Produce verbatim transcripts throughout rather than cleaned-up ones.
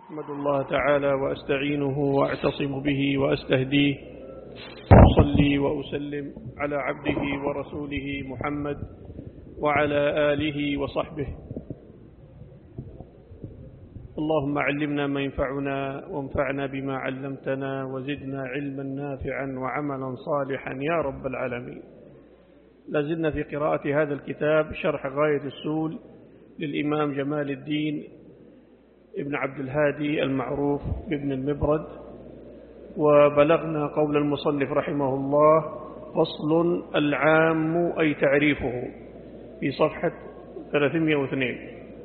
أحمد الله تعالى وأستعينه وأعتصم به وأستهديه، أصلي وأسلم على عبده ورسوله محمد وعلى آله وصحبه. اللهم علمنا ما ينفعنا وانفعنا بما علمتنا وزدنا علما نافعا وعملا صالحا يا رب العالمين. لازلنا في قراءة هذا الكتاب شرح غاية السول للإمام جمال الدين ابن عبد الهادي المعروف بابن المبرد، وبلغنا قول المصنف رحمه الله: فصل العام أي تعريفه، في صفحة ثلاثمائة واثنين.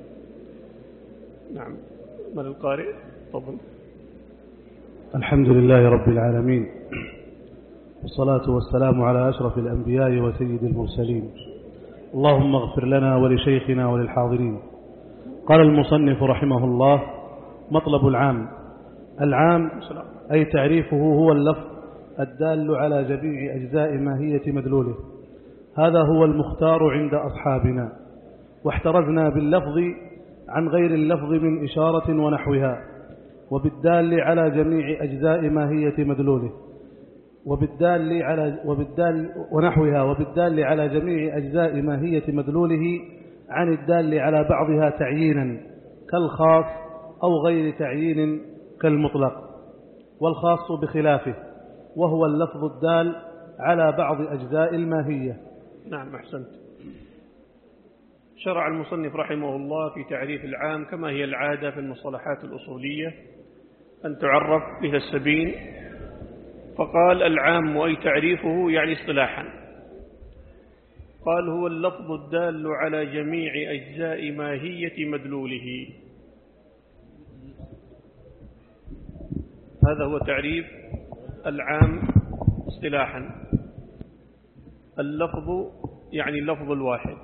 نعم، من القارئ؟ تفضل. الحمد لله رب العالمين، والصلاة والسلام على أشرف الأنبياء وسيد المرسلين. اللهم اغفر لنا ولشيخنا وللحاضرين. قال المصنف رحمه الله: مطلب العام. العام أي تعريفه هو اللفظ الدال على جميع أجزاء ماهية مدلوله. هذا هو المختار عند أصحابنا، واحترزنا باللفظ عن غير اللفظ من إشارة ونحوها، وبالدال على جميع أجزاء ماهية مدلوله وبالدال على وبالدال ونحوها وبالدال على جميع أجزاء ماهية مدلوله عن الدال على بعضها تعيينا كالخاص أو غير تعيين كالمطلق، والخاص بخلافه، وهو اللفظ الدال على بعض أجزاء الماهية. نعم، أحسنت. شرع المصنف رحمه الله في تعريف العام كما هي العادة في المصطلحات الأصولية أن تعرف بها السبيل، فقال: العام أي تعريفه يعني اصطلاحا. قال: هو اللفظ الدال على جميع أجزاء ماهية مدلوله. هذا هو تعريف العام اصطلاحا. اللفظ يعني اللفظ الواحد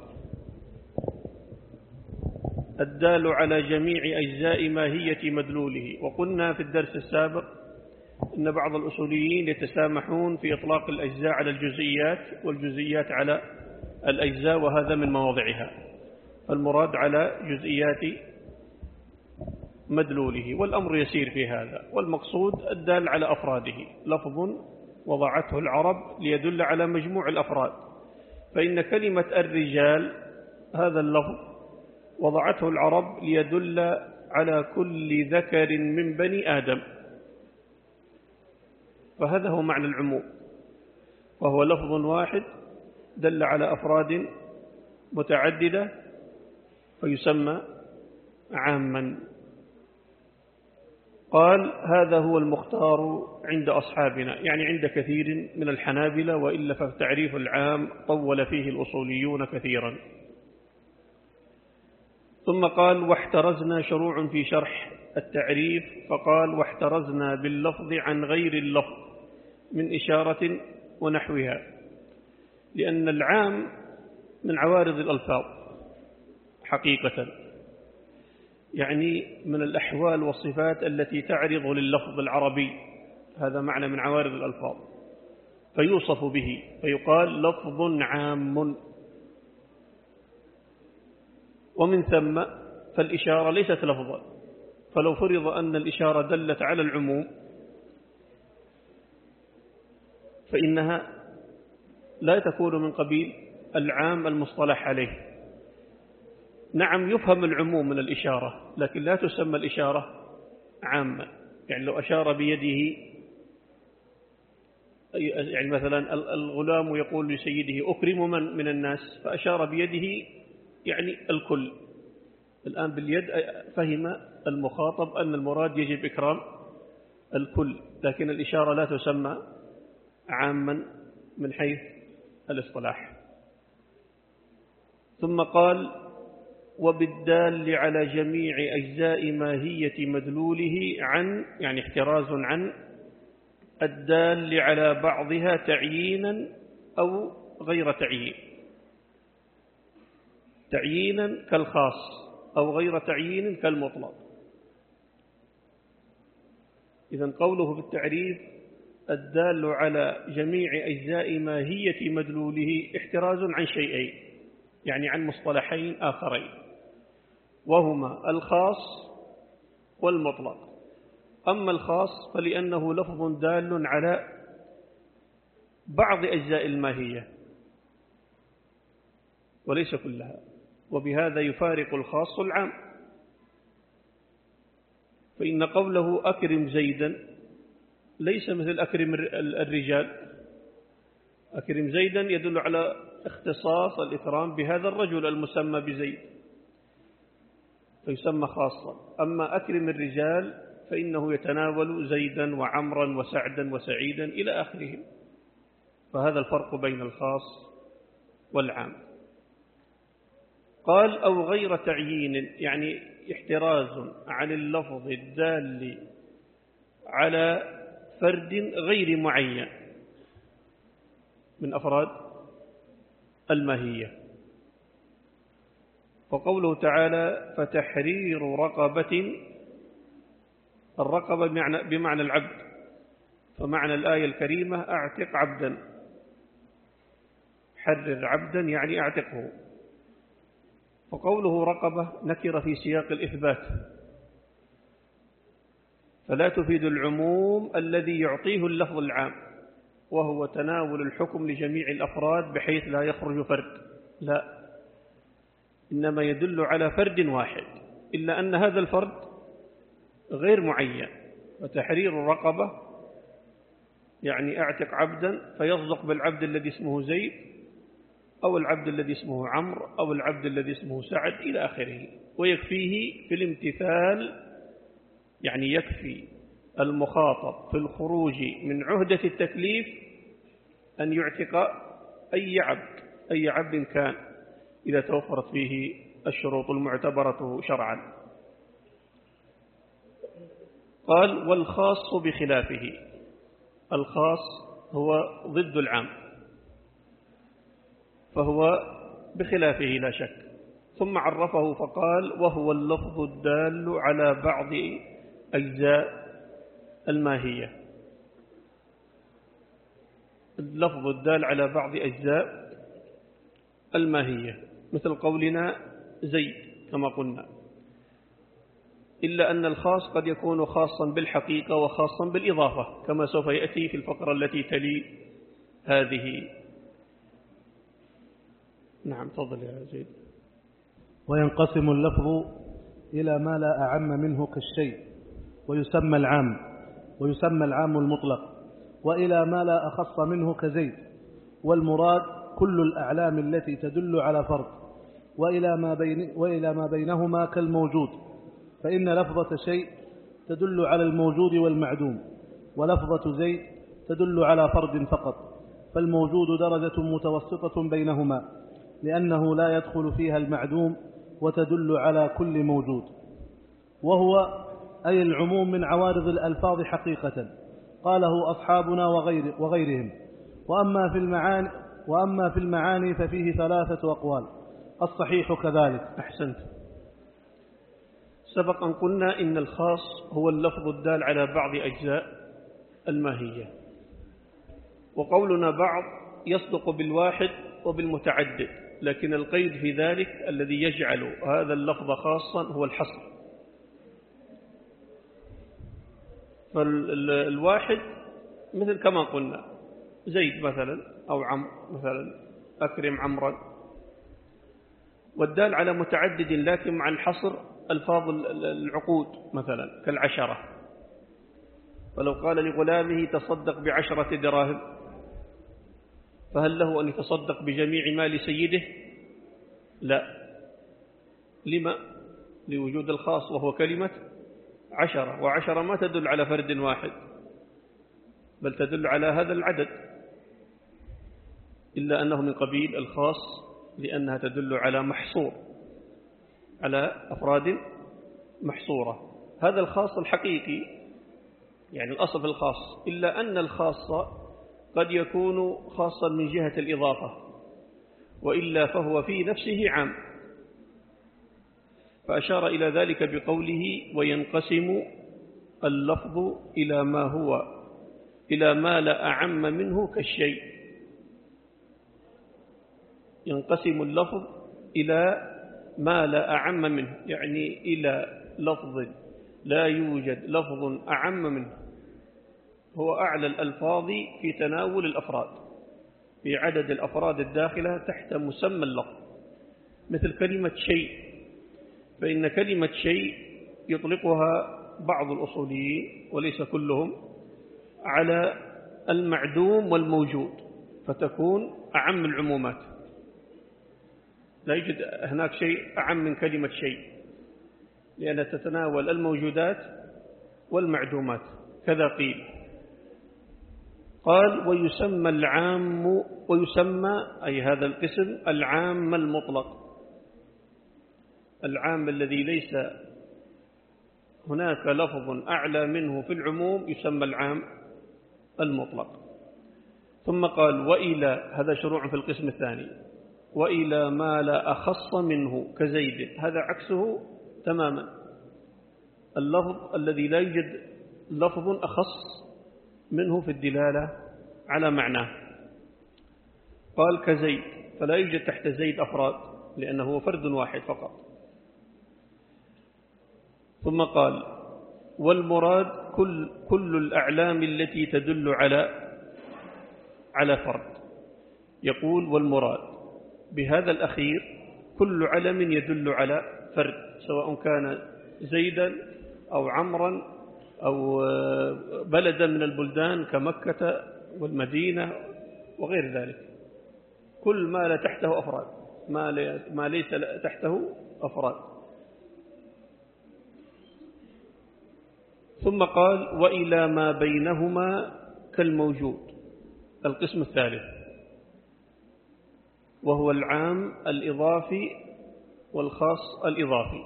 الدال على جميع أجزاء ماهية مدلوله. وقلنا في الدرس السابق أن بعض الأصوليين يتسامحون في إطلاق الأجزاء على الجزئيات والجزئيات على الأجزاء، وهذا من مواضعها. المراد على جزئيات مدلوله، والأمر يسير في هذا. والمقصود الدال على أفراده، لفظ وضعته العرب ليدل على مجموع الأفراد. فإن كلمة الرجال هذا اللفظ وضعته العرب ليدل على كل ذكر من بني آدم، فهذا هو معنى العموم، وهو لفظ واحد دل على أفراد متعددة فيسمى عاما. قال: هذا هو المختار عند أصحابنا، يعني عند كثير من الحنابلة، وإلا فالتعريف العام طول فيه الأصوليون كثيرا. ثم قال: واحترزنا، شروع في شرح التعريف، فقال: واحترزنا باللفظ عن غير اللفظ من إشارة ونحوها، لأن العام من عوارض الألفاظ حقيقة، يعني من الأحوال والصفات التي تعرض لللفظ العربي. هذا معنى من عوارض الألفاظ، فيوصف به فيقال لفظ عام. ومن ثم فالإشارة ليست لفظا، فلو فرض أن الإشارة دلت على العموم فإنها لا تكون من قبيل العام المصطلح عليه. نعم، يفهم العموم من الإشارة، لكن لا تسمى الإشارة عامة. يعني لو أشار بيده، يعني مثلا الغلام يقول لسيده: أكرم من من الناس، فأشار بيده يعني الكل. الآن باليد فهم المخاطب أن المراد يجب إكرام الكل، لكن الإشارة لا تسمى عاما من حيث الاصطلاح. ثم قال: وبالدال على جميع أجزاء ماهية مدلوله عن، يعني احتراز عن الدال على بعضها تعيينا أو غير تعيين. تعيينا كالخاص أو غير تعيين كالمطلق. إذن قوله في التعريف الدال على جميع أجزاء ماهية مدلوله احتراز عن شيئين، يعني عن مصطلحين آخرين، وهما الخاص والمطلق. أما الخاص فلأنه لفظ دال على بعض أجزاء الماهية وليس كلها، وبهذا يفارق الخاص العام. فإن قوله أكرم زيدا ليس مثل أكرم الرجال. أكرم زيدا يدل على اختصاص الإكرام بهذا الرجل المسمى بزيد فيسمى خاصا. أما أكرم الرجال فإنه يتناول زيدا وعمرا وسعدا وسعيدا إلى آخره. فهذا الفرق بين الخاص والعام. قال أو غير تعيين، يعني احتراز عن اللفظ الدال على فرد غير معين من أفراد الماهية. وقوله تعالى فتحرير رقبة، الرقبة بمعنى, بمعنى العبد، فمعنى الآية الكريمة أعتق عبدا، حرر عبدا يعني أعتقه. وقوله رقبة نكر في سياق الإثبات، فلا تفيد العموم الذي يعطيه اللفظ العام وهو تناول الحكم لجميع الأفراد بحيث لا يخرج فرد، لا، إنما يدل على فرد واحد، إلا أن هذا الفرد غير معين. وتحرير الرقبة يعني أعتق عبدا، فيصدق بالعبد الذي اسمه زيد أو العبد الذي اسمه عمرو أو العبد الذي اسمه سعد إلى آخره. ويكفيه في الامتثال، يعني يكفي المخاطب في الخروج من عهدة التكليف أن يعتق أي عبد أي عبد كان إذا توفرت فيه الشروط المعتبرة شرعا. قال والخاص بخلافه، الخاص هو ضد العام فهو بخلافه لا شك. ثم عرفه فقال وهو اللفظ الدال على بعض أجزاء الماهية، اللفظ الدال على بعض أجزاء الماهية مثل قولنا زيد كما قلنا، إلا أن الخاص قد يكون خاصا بالحقيقة وخاصا بالإضافة كما سوف يأتي في الفقرة التي تلي هذه. نعم تفضل يا زيد. وينقسم اللفظ إلى ما لا أعم منه كالشيء ويسمى العام ويسمى العام المطلق، وإلى ما لا أخص منه كزيد، والمراد كل الأعلام التي تدل على فرد، وإلى ما, بين وإلى ما بينهما كالموجود، فإن لفظة شيء تدل على الموجود والمعدوم، ولفظة زيد تدل على فرد فقط، فالموجود درجة متوسطة بينهما لأنه لا يدخل فيها المعدوم وتدل على كل موجود. وهو أي العموم من عوارض الألفاظ حقيقة قاله أصحابنا وغير وغيرهم. وأما في المعاني وأما في المعاني ففيه ثلاثة أقوال، الصحيح كذلك. أحسنت. سبق أن قلنا إن الخاص هو اللفظ الدال على بعض أجزاء الماهية، وقولنا بعض يصدق بالواحد وبالمتعدد، لكن القيد في ذلك الذي يجعل هذا اللفظ خاصا هو الحصر. فالواحد مثل كما قلنا زيد مثلا أو عمرو مثلا، أكرم عمرا. والدال على متعدد لكن مع الحصر ألفاظ العقود مثلا كالعشرة، فلو قال لغلامه تصدق بعشرة دراهم، فهل له أن يتصدق بجميع مال سيده؟ لا. لما؟ لوجود الخاص وهو كلمة عشرة، وعشرة ما تدل على فرد واحد بل تدل على هذا العدد، إلا أنه من قبيل الخاص لأنها تدل على محصور، على أفراد محصورة. هذا الخاص الحقيقي يعني الأصل في الخاص، إلا أن الخاص قد يكون خاصا من جهة الإضافة، وإلا فهو في نفسه عام. فأشار إلى ذلك بقوله وينقسم اللفظ إلى ما هو إلى ما لا أعم منه كالشيء. ينقسم اللفظ إلى ما لا أعم منه، يعني إلى لفظ لا يوجد لفظ أعم منه، هو أعلى الألفاظ في تناول الأفراد، في عدد الأفراد الداخلة تحت مسمى اللفظ، مثل كلمة شيء، فإن كلمة شيء يطلقها بعض الأصوليين وليس كلهم على المعدوم والموجود، فتكون أعم العمومات، لا يوجد هناك شيء أعم من كلمة شيء، لأنها تتناول الموجودات والمعدومات، كذا قيل. قال ويسمى العام، ويسمى أي هذا القسم العام المطلق، العام الذي ليس هناك لفظ أعلى منه في العموم يسمى العام المطلق. ثم قال وإلى، هذا شروع في القسم الثاني، وإلى ما لا أخص منه كزيد، هذا عكسه تماما، اللفظ الذي لا يوجد لفظ أخص منه في الدلالة على معناه. قال كزيد، فلا يوجد تحت زيد أفراد لأنه فرد واحد فقط. ثم قال والمراد كل, كل الأعلام التي تدل على على فرد. يقول والمراد بهذا الأخير كل علم يدل على فرد، سواء كان زيدا أو عمرا أو بلدا من البلدان كمكة والمدينة وغير ذلك، كل ما لا تحته أفراد، ما ليس تحته أفراد. ثم قال وإلى ما بينهما كالموجود، القسم الثالث، وهو العام الإضافي والخاص الإضافي،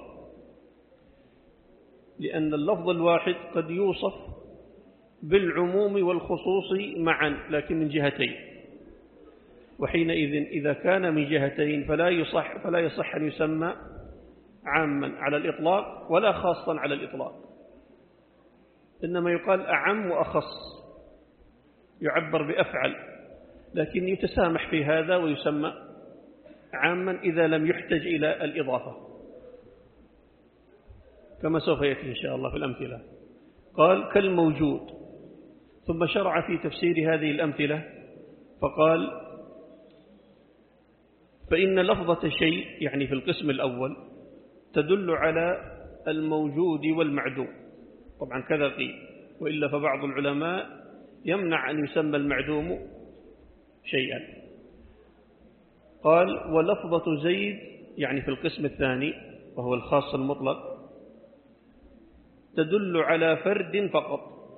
لأن اللفظ الواحد قد يوصف بالعموم والخصوص معا لكن من جهتين، وحينئذ إذا كان من جهتين فلا يصح, فلا يصح أن يسمى عاما على الإطلاق ولا خاصا على الإطلاق، إنما يقال أعم وأخص، يعبر بأفعل، لكن يتسامح في هذا ويسمى عاما إذا لم يحتج إلى الإضافة، كما سوف يأتي إن شاء الله في الأمثلة. قال كالموجود، ثم شرع في تفسير هذه الأمثلة فقال فإن لفظة شيء يعني في القسم الأول تدل على الموجود والمعدوم، طبعا كذا قيل، وإلا فبعض العلماء يمنع أن يسمى المعدوم شيئا. قال ولفظة زيد يعني في القسم الثاني وهو الخاص المطلق تدل على فرد فقط.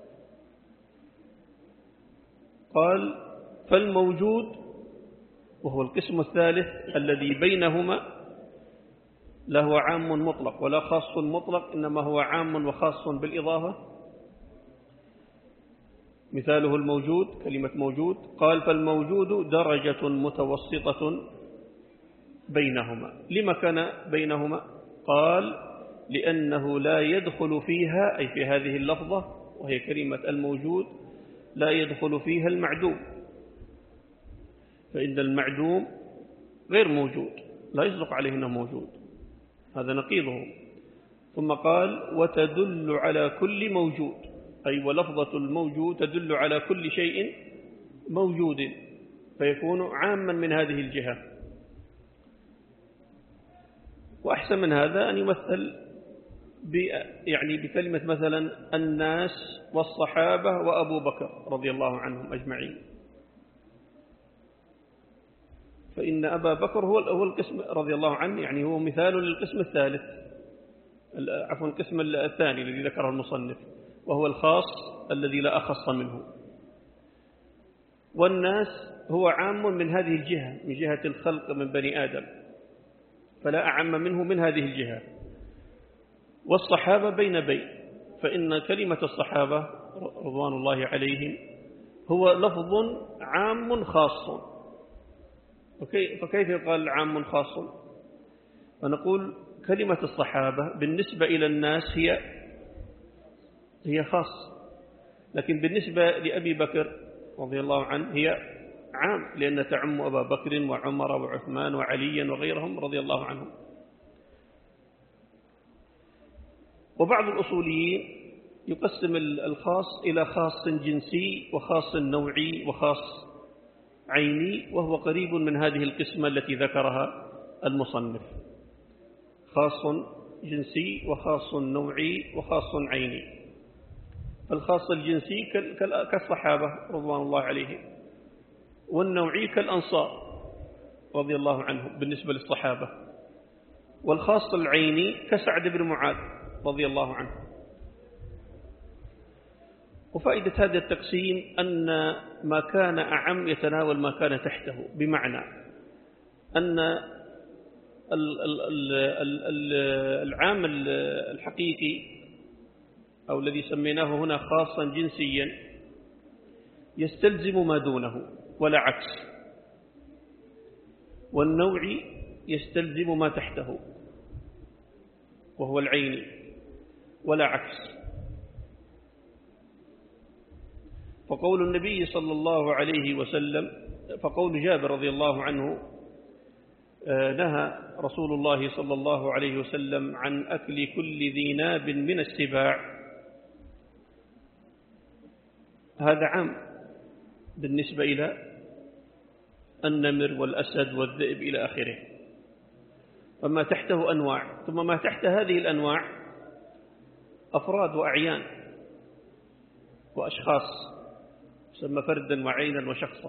قال فالموجود وهو القسم الثالث الذي بينهما لا هو عام مطلق ولا خاص مطلق، إنما هو عام وخاص بالإضافة، مثاله الموجود، كلمة موجود. قال فالموجود درجة متوسطة بينهما. لما كان بينهما؟ قال لأنه لا يدخل فيها، أي في هذه اللفظة وهي كلمة الموجود، لا يدخل فيها المعدوم، فإن المعدوم غير موجود، لا يصدق عليه أنه موجود، هذا نقيضه. ثم قال وتدل على كل موجود، أي ولفظة الموجود تدل على كل شيء موجود، فيكون عاما من هذه الجهة. وأحسن من هذا أن يمثل يعني بكلمة مثلا الناس والصحابة وأبو بكر رضي الله عنهم أجمعين، فإن أبا بكر هو هو القسم رضي الله عنه، يعني هو مثال للقسم الثالث، عفوا القسم الثاني الذي ذكره المصنف، وهو الخاص الذي لا أخص منه. والناس هو عام من هذه الجهة، من جهة الخلق من بني آدم، فلا أعم منه من هذه الجهة. والصحابة بين بين، فإن كلمة الصحابة رضوان الله عليهم هو لفظ عام خاص. فكيف يقال عام خاص؟ فنقول كلمة الصحابة بالنسبة إلى الناس هي هي خاص، لكن بالنسبة لأبي بكر رضي الله عنه هي عام، لأن تعم أبا بكر وعمر وعثمان وعليا وغيرهم رضي الله عنهم. وبعض الأصوليين يقسم الخاص إلى خاص جنسي وخاص نوعي وخاص عيني، وهو قريب من هذه القسمة التي ذكرها المصنف: خاص جنسي وخاص نوعي وخاص عيني. الخاص الجنسي كالصحابة رضوان الله عليهم، والنوعي كالأنصار رضي الله عنهم بالنسبة للصحابة، والخاص العيني كسعد بن معاذ رضي الله عنه. وفائدة هذا التقسيم أن ما كان أعم يتناول ما كان تحته، بمعنى أن العام الحقيقي أو الذي سميناه هنا خاصا جنسيا يستلزم ما دونه ولا عكس، والنوعي يستلزم ما تحته وهو العيني ولا عكس. فقول النبي صلى الله عليه وسلم، فقول جابر رضي الله عنه: نهى رسول الله صلى الله عليه وسلم عن أكل كل ذي ناب من السباع، هذا عام بالنسبة إلى النمر والأسد والذئب إلى آخره، وما تحته أنواع، ثم ما تحت هذه الأنواع أفراد وأعيان وأشخاص، يسمى فردا وعينا وشخصا.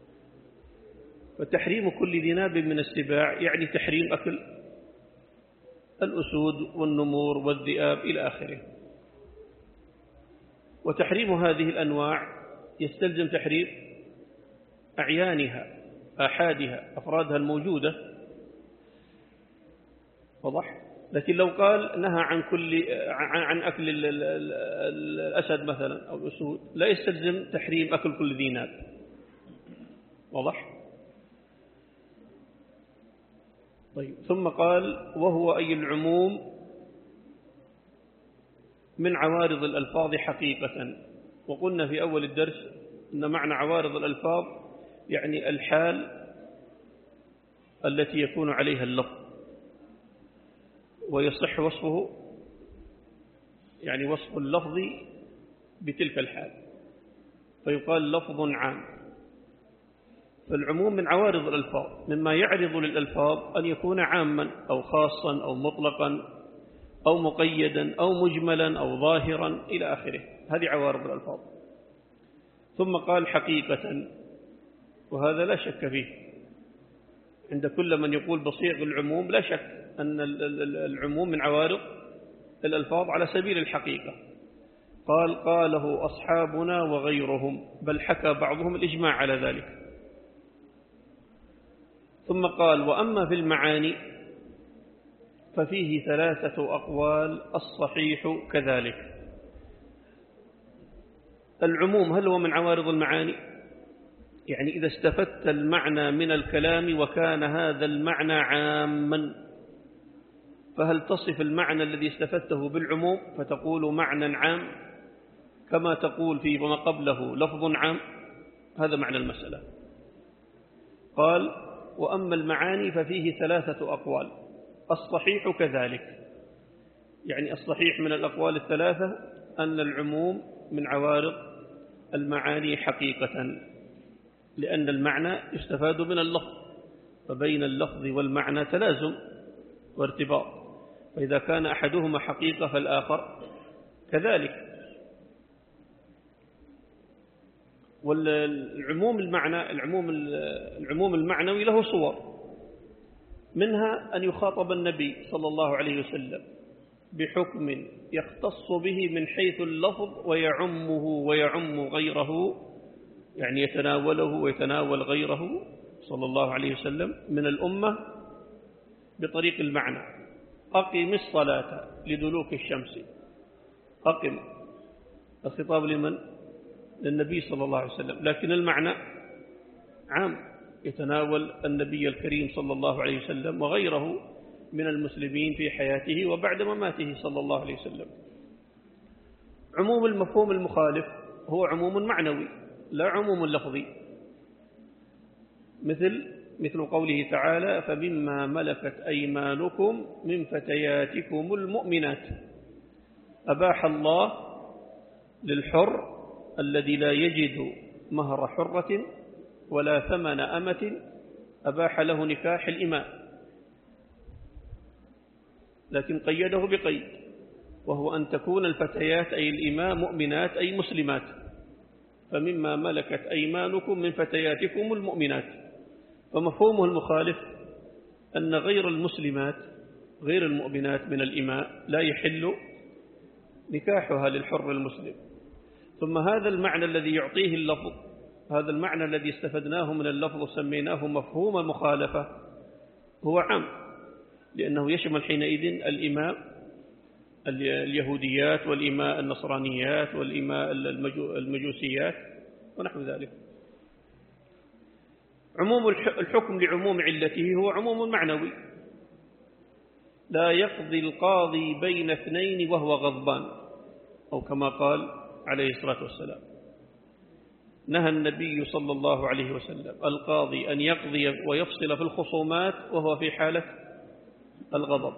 فتحريم كل ذي ناب من السباع يعني تحريم أكل الأسود والنمور والذئاب إلى آخره. وتحريم هذه الأنواع يستلزم تحريم أعيانها، آحادها، أفرادها الموجودة، واضح؟ لكن لو قال نهى عن كل عن أكل الأسد مثلا أو الأسود، لا يستلزم تحريم أكل كل ذي ناب، واضح؟ طيب، ثم قال: وهو أي العموم من عوارض الألفاظ حقيقة. وقلنا في أول الدرس أن معنى عوارض الألفاظ يعني الحال التي يكون عليها اللفظ، ويصح وصفه يعني وصف اللفظ بتلك الحال، فيقال لفظ عام. فالعموم من عوارض الألفاظ، مما يعرض للألفاظ أن يكون عاما أو خاصا أو مطلقا أو مقيدا أو مجملا أو ظاهرا إلى آخره، هذه عوارض الألفاظ. ثم قال حقيقة، وهذا لا شك فيه عند كل من يقول بصيغ العموم، لا شك أن العموم من عوارض الألفاظ على سبيل الحقيقة. قال: قاله أصحابنا وغيرهم، بل حكى بعضهم الإجماع على ذلك. ثم قال: وأما في المعاني ففيه ثلاثة أقوال، الصحيح كذلك. العموم هل هو من عوارض المعاني؟ يعني إذا استفدت المعنى من الكلام وكان هذا المعنى عاما، فهل تصف المعنى الذي استفدته بالعموم فتقول معنى عام كما تقول في ما قبله لفظ عام؟ هذا معنى المسألة. قال: وأما المعاني ففيه ثلاثة أقوال، الصحيح كذلك. يعني الصحيح من الأقوال الثلاثة أن العموم من عوارض المعاني حقيقة، لأن المعنى يستفاد من اللفظ، فبين اللفظ والمعنى تلازم وارتباط، فإذا كان أحدهما حقيقة فالآخر كذلك. والعموم المعنى العموم العموم المعنوي له صور، منها أن يخاطب النبي صلى الله عليه وسلم بحكم يختص به من حيث اللفظ ويعمه ويعم غيره، يعني يتناوله ويتناول غيره صلى الله عليه وسلم من الأمة بطريق المعنى: أقم الصلاة لدلوك الشمس. أقم، الخطاب لمن؟ للنبي صلى الله عليه وسلم، لكن المعنى عام يتناول النبي الكريم صلى الله عليه وسلم وغيره من المسلمين في حياته وبعد مماته صلى الله عليه وسلم. عموم المفهوم المخالف هو عموم معنوي لا عموم لفظي، مثل مثل قوله تعالى: فمما ملكت أيمانكم من فتياتكم المؤمنات. أباح الله للحر الذي لا يجد مهر حرة ولا ثمن أمة، أباح له نكاح الإماء، لكن قيده بقيد، وهو أن تكون الفتيات أي الإماء مؤمنات أي مسلمات، فمما ملكت أيمانكم من فتياتكم المؤمنات. فمفهومه المخالف أن غير المسلمات غير المؤمنات من الإماء لا يحل نكاحها للحر المسلم. ثم هذا المعنى الذي يعطيه اللفظ، هذا المعنى الذي استفدناه من اللفظ وسميناه مفهوم المخالفة، هو عام، لأنه يشمل حينئذ الإماء اليهوديات والإماء النصرانيات والإماء المجوسيات ونحو ذلك. عموم الحكم لعموم علته هو عموم معنوي، لا يقضي القاضي بين اثنين وهو غضبان، أو كما قال عليه الصلاة والسلام، نهى النبي صلى الله عليه وسلم القاضي أن يقضي ويفصل في الخصومات وهو في حالة الغضب.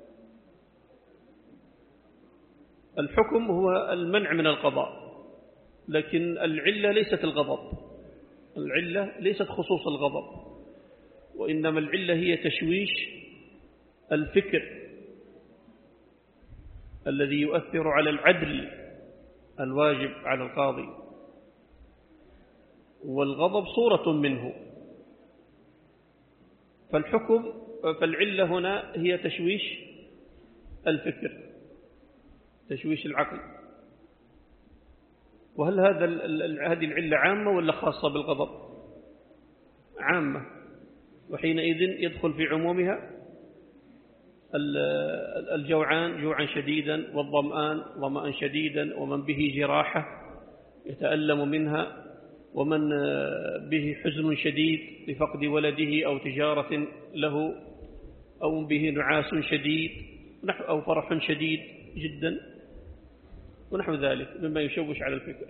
الحكم هو المنع من القضاء، لكن العلة ليست الغضب، العلة ليست خصوص الغضب، وإنما العلة هي تشويش الفكر الذي يؤثر على العدل الواجب على القاضي، والغضب صورة منه. فالحكم فالعلة هنا هي تشويش الفكر، تشويش العقل. وهل هذا هذه العلة عامة ولا خاصة بالغضب؟ عامة، وحينئذ يدخل في عمومها الجوعان جوعا شديدا، والظمآن ظمأ شديدا، ومن به جراحة يتألم منها، ومن به حزن شديد لفقد ولده أو تجارة له، أو به نعاس شديد أو فرح شديد جدا ونحو ذلك مما يشوش على الفكر.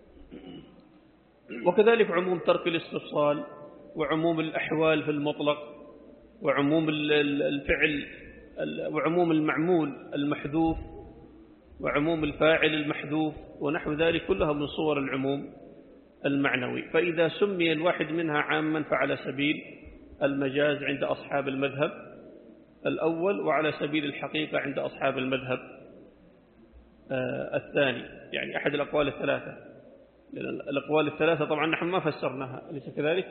وكذلك عموم ترك الاستفصال، وعموم الأحوال في المطلق، وعموم الفعل، وعموم المعمول المحذوف، وعموم الفاعل المحذوف ونحو ذلك، كلها من صور العموم المعنوي. فإذا سمي الواحد منها عاما فعلى سبيل المجاز عند أصحاب المذهب الأول، وعلى سبيل الحقيقة عند أصحاب المذهب الثاني، يعني أحد الأقوال الثلاثة. لأن الأقوال الثلاثة طبعا نحن ما فسرناها، أليس كذلك؟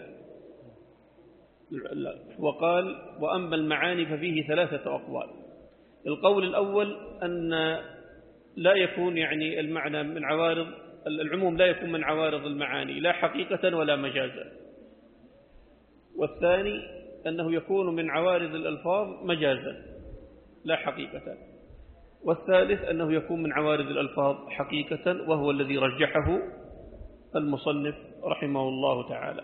وقال وأما المعاني ففيه ثلاثة أقوال. القول الأول أن لا يكون يعني المعنى من عوارض العموم، لا يكون من عوارض المعاني لا حقيقة ولا مجازا. والثاني أنه يكون من عوارض الألفاظ مجازا لا حقيقة. والثالث أنه يكون من عوارض الألفاظ حقيقة، وهو الذي رجحه المصنف رحمه الله تعالى.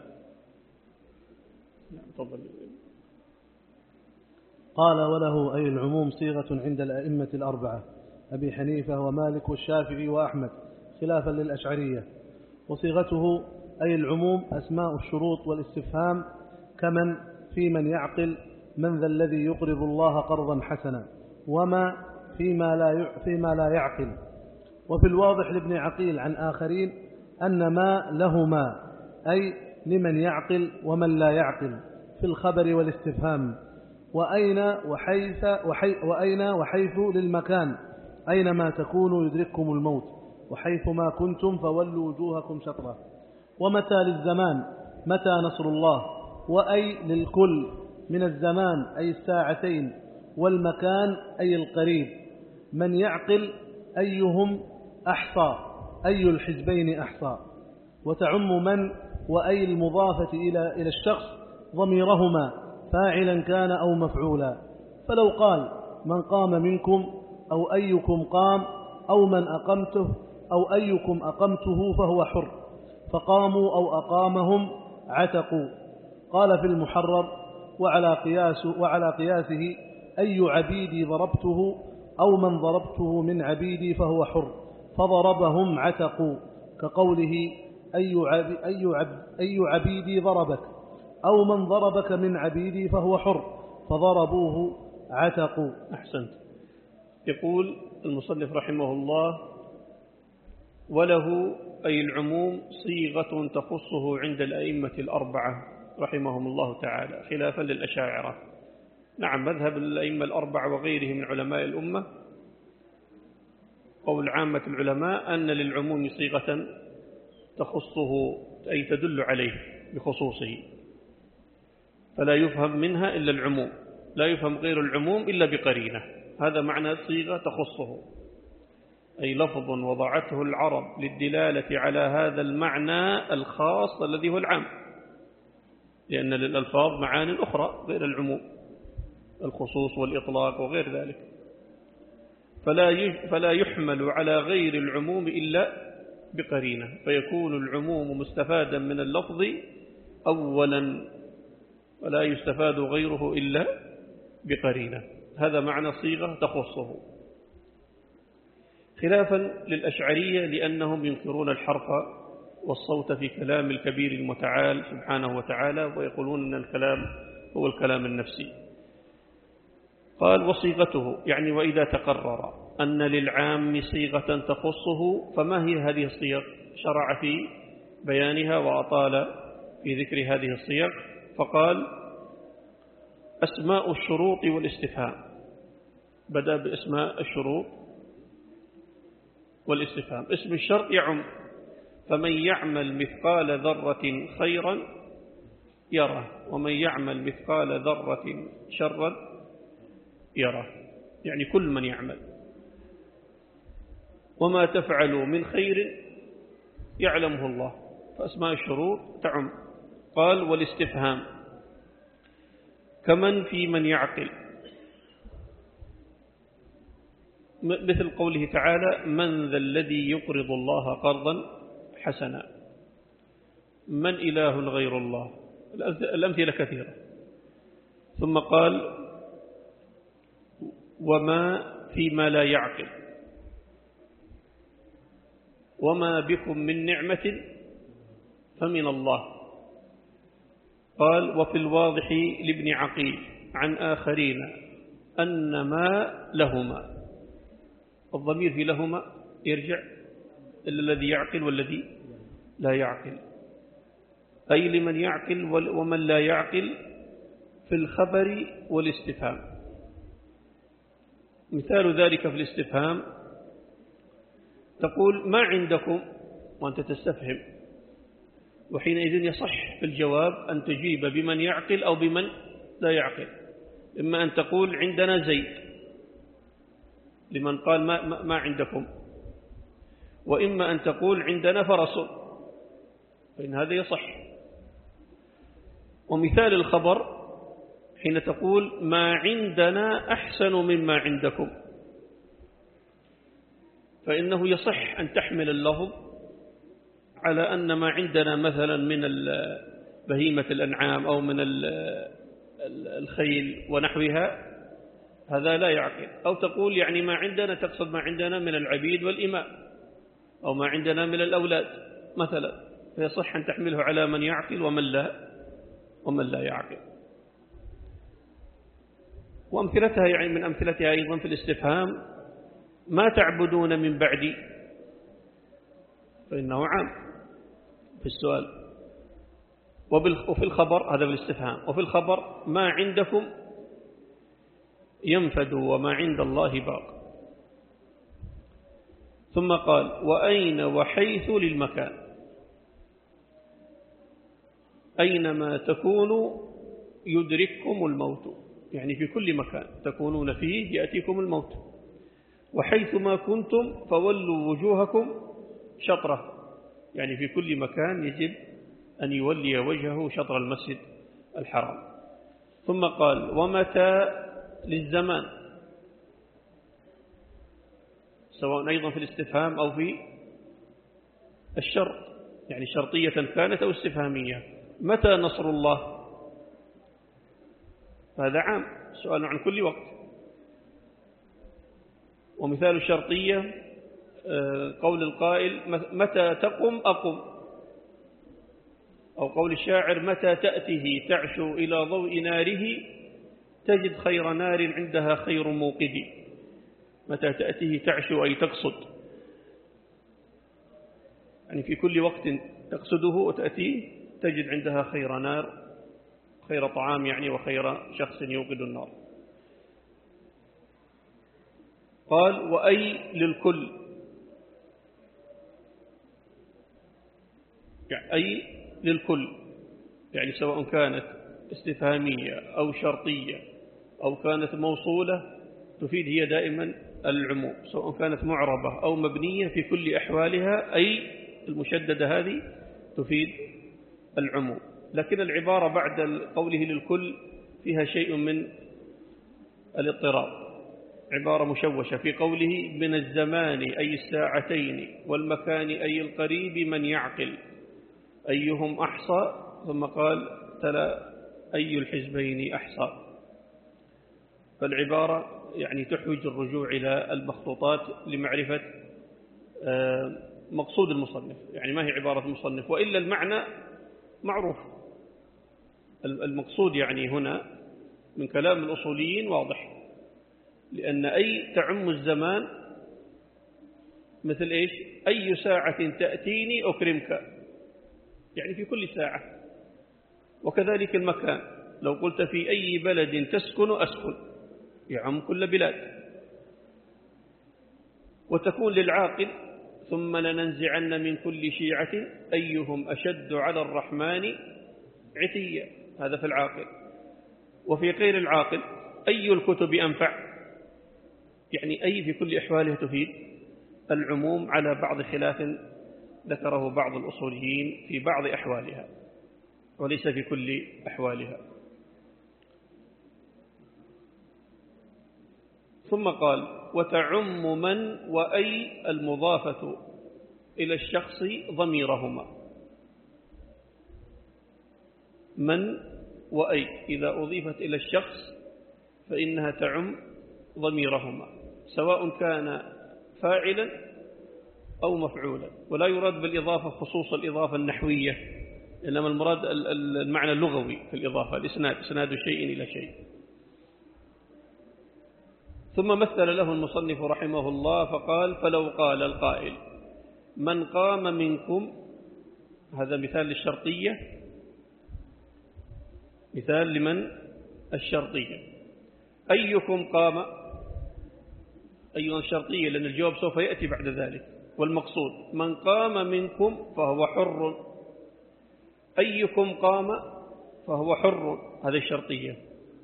قال وله أي العموم صيغة عند الأئمة الأربعة أبي حنيفة ومالك والشافعي وأحمد خلافا للأشعرية. وصيغته أي العموم أسماء الشروط والاستفهام، كمن في من يعقل من ذا الذي يقرض الله قرضا حسنا، وما فيما لا فيما لا يعقل. وفي الواضح لابن عقيل عن آخرين أن ما لهما أي لمن يعقل ومن لا يعقل في الخبر والاستفهام. وأين وحيث, وحي وأين وحيث للمكان، أينما تكونوا يدرككم الموت، وحيث ما كنتم فولوا وجوهكم شطرة. ومتى للزمان متى نصر الله، وأي للكل من الزمان أي الساعتين، والمكان أي القريب. من يعقل أيهم أحصى، أي الحزبين أحصى. وتعم من وأي المضافة إلى إلى الشخص ضميرهما فاعلا كان أو مفعولا. فلو قال من قام منكم أو أيكم قام أو من أقمته أو أيكم أقمته فهو حر، فقاموا أو أقامهم عتقوا. قال في المحرر وعلى, قياس وعلى قياسه أي عبيدي ضربته أو من ضربته من عبيدي فهو حر، فضربهم عتقوا، كقوله أي, عب أي, عب أي عبيدي ضربك أو من ضربك من عبيدي فهو حر، فضربوه عتقوا. أحسنت. يقول المصنف رحمه الله: وله أي العموم صيغة تخصه عند الأئمة الأربعة رحمهم الله تعالى، خلافا للأشاعرة. نعم، مذهب الأئمة الأربعة وغيرهم من علماء الأمة قول عامة العلماء أن للعموم صيغة تخصه أي تدل عليه بخصوصه، فلا يفهم منها إلا العموم، لا يفهم غير العموم إلا بقرينة. هذا معنى صيغة تخصه، أي لفظ وضعته العرب للدلالة على هذا المعنى الخاص الذي هو العام، لأن للألفاظ معاني أخرى غير العموم، الخصوص والإطلاق وغير ذلك، فلا فلا يحمل على غير العموم إلا بقرينة، فيكون العموم مستفادا من اللفظ أولا، ولا يستفاد غيره إلا بقرينة. هذا معنى صيغة تخصه، خلافا للأشعرية لأنهم ينكرون الحرف والصوت في كلام الكبير المتعال سبحانه وتعالى، ويقولون أن الكلام هو الكلام النفسي. قال: وصيغته، يعني وإذا تقرر أن للعام صيغة تخصه، فما هي هذه الصيغ؟ شرع في بيانها وأطال في ذكر هذه الصيغ، فقال: أسماء الشروط والاستفهام. بدأ بأسماء الشروط والاستفهام. اسم الشرط يعم: فمن يعمل مثقال ذرة خيرا يره، ومن يعمل مثقال ذرة شرا يره، يعني كل من يعمل. وما تفعلوا من خير يعلمه الله، فأسماء الشروط تعم. قال: والاستفهام كمن في من يعقل، مثل قوله تعالى: من ذا الذي يقرض الله قرضا حسنا، من إله غير الله. الأمثلة كثيرة. ثم قال: وما فيما لا يعقل، وما بكم من نعمة فمن الله. قال: وفي الواضح لابن عقيل عن آخرين أن ما لهما. الضمير في لهما يرجع إلى الذي يعقل والذي لا يعقل، أي لمن يعقل ومن لا يعقل في الخبر والاستفهام. مثال ذلك في الاستفهام: تقول ما عندكم وأنت تستفهم، وحينئذ يصح في الجواب أن تجيب بمن يعقل أو بمن لا يعقل. إما أن تقول عندنا زيد لمن قال ما, ما عندكم، وإما أن تقول عندنا فرس، فإن هذا يصح. ومثال الخبر حين تقول ما عندنا أحسن مما عندكم، فإنه يصح أن تحمل اللفظ على أن ما عندنا مثلا من بهيمة الأنعام أو من الخيل ونحوها هذا لا يعقل، أو تقول يعني ما عندنا تقصد ما عندنا من العبيد والإماء، أو ما عندنا من الأولاد مثلا، فيصح أن تحمله على من يعقل ومن لا ومن لا يعقل. وأمثلتها يعني من أمثلتها أيضا في الاستفهام: ما تعبدون من بعدي، فإنه عام في السؤال. وفي الخبر، هذا في الاستفهام، وفي الخبر: ما عندكم ينفد وما عند الله باق. ثم قال: وأين وحيث للمكان، أينما تكونوا يدرككم الموت، يعني في كل مكان تكونون فيه يأتيكم الموت. وحيث ما كنتم فولوا وجوهكم شطره، يعني في كل مكان يجب أن يولي وجهه شطر المسجد الحرام. ثم قال: ومتى للزمان، سواء أيضا في الاستفهام أو في الشرط، يعني شرطية كانت أو استفهامية. متى نصر الله، هذا عام، سؤال عن كل وقت. ومثال الشرطية قول القائل: متى تقم أقم، أو قول الشاعر: متى تأته تعشو إلى ضوء ناره تجد خير نار عندها خير موقد. متى تأتيه تعشو أي تقصد، يعني في كل وقت تقصده وتأتيه تجد عندها خير نار، خير طعام يعني، وخير شخص يوقد النار. قال وأي للكل، يعني أي للكل، يعني سواء كانت استفهامية أو شرطية أو كانت موصولة تفيد هي دائما العموم، سواء كانت معربة أو مبنية في كل أحوالها أي المشددة هذه تفيد العموم. لكن العبارة بعد قوله للكل فيها شيء من الاضطراب، عبارة مشوشة في قوله من الزمان أي الساعتين والمكان أي القريب من يعقل أيهم أحصى، ثم قال تلا أي الحزبين أحصى. فالعبارة يعني تحوج الرجوع إلى المخطوطات لمعرفة مقصود المصنف، يعني ما هي عبارة المصنف، وإلا المعنى معروف. المقصود يعني هنا من كلام الأصوليين واضح، لأن أي تعم الزمان، مثل إيش؟ أي ساعة تأتيني أكرمك، يعني في كل ساعة. وكذلك المكان، لو قلت في أي بلد تسكن أسكن، يعم كل بلاد. وتكون للعاقل ثم لننزعن من كل شيعة أيهم أشد على الرحمن عتيا، هذا في العاقل. وفي غير العاقل أي الكتب أنفع، يعني أي في كل أحوالها تفيد العموم على بعض خلاف ذكره بعض الأصوليين في بعض أحوالها وليس في كل أحوالها. ثم قال وتعم من وأي المضافة إلى الشخص ضميرهما. من وأي إذا أضيفت إلى الشخص فإنها تعم ضميرهما، سواء كان فاعلا أو مفعولا. ولا يراد بالإضافة خصوص الإضافة النحوية، إنما المراد المعنى اللغوي في الإضافة، الإسناد، إسناد شيء إلى شيء. ثم مثل له المصنف رحمه الله فقال فلو قال القائل من قام منكم، هذا مثال للشرطية، مثال لمن الشرطية. أيكم قام، أيها الشرطية، لأن الجواب سوف يأتي بعد ذلك. والمقصود من قام منكم فهو حر، أيكم قام فهو حر، هذه الشرطية.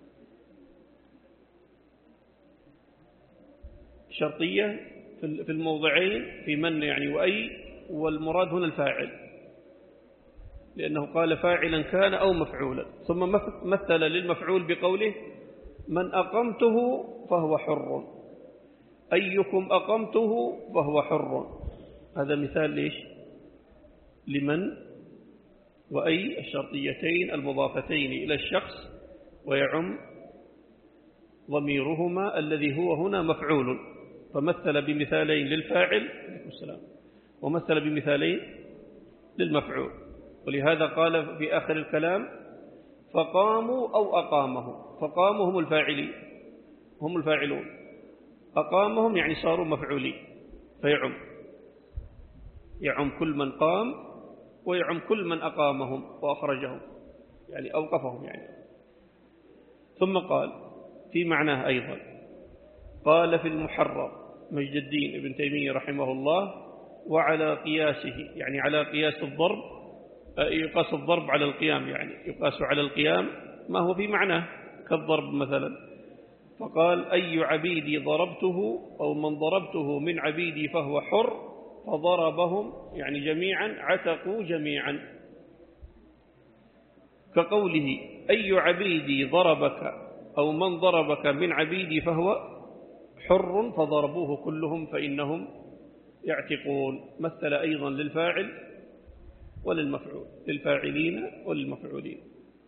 شرطية في الموضعين في من يعني وأي، والمراد هنا الفاعل، لأنه قال فاعلا كان أو مفعولا. ثم مثل للمفعول بقوله من أقمته فهو حر، أيكم أقمته فهو حر. هذا مثال ليش؟ لمن وأي الشرطيتين المضافتين إلى الشخص، ويعم ضميرهما الذي هو هنا مفعول. فمثل بمثالين للفاعل ومثل بمثالين للمفعول. ولهذا قال في آخر الكلام فقاموا أو أقامهم. فقاموا هم الفاعلين، هم الفاعلون، أقامهم يعني صاروا مفعولين، فيعم، يعم كل من قام ويعم كل من أقامهم وأخرجهم، يعني أوقفهم يعني. ثم قال في معناه أيضا، قال في المحرر مجد الدين ابن تيمية رحمه الله وعلى قياسه، يعني على قياس الضرب، يقاس الضرب على القيام، يعني يقاس على القيام ما هو في معناه كالضرب مثلا. فقال أي عبيدي ضربته أو من ضربته من عبيدي فهو حر، فضربهم يعني جميعا، عتقوا جميعا. كقوله أي عبيدي ضربك أو من ضربك من عبيدي فهو حر، فضربوه كلهم فإنهم يعتقون. مثل أيضا للفاعل وللمفعول، للفاعلين وللمفعولين.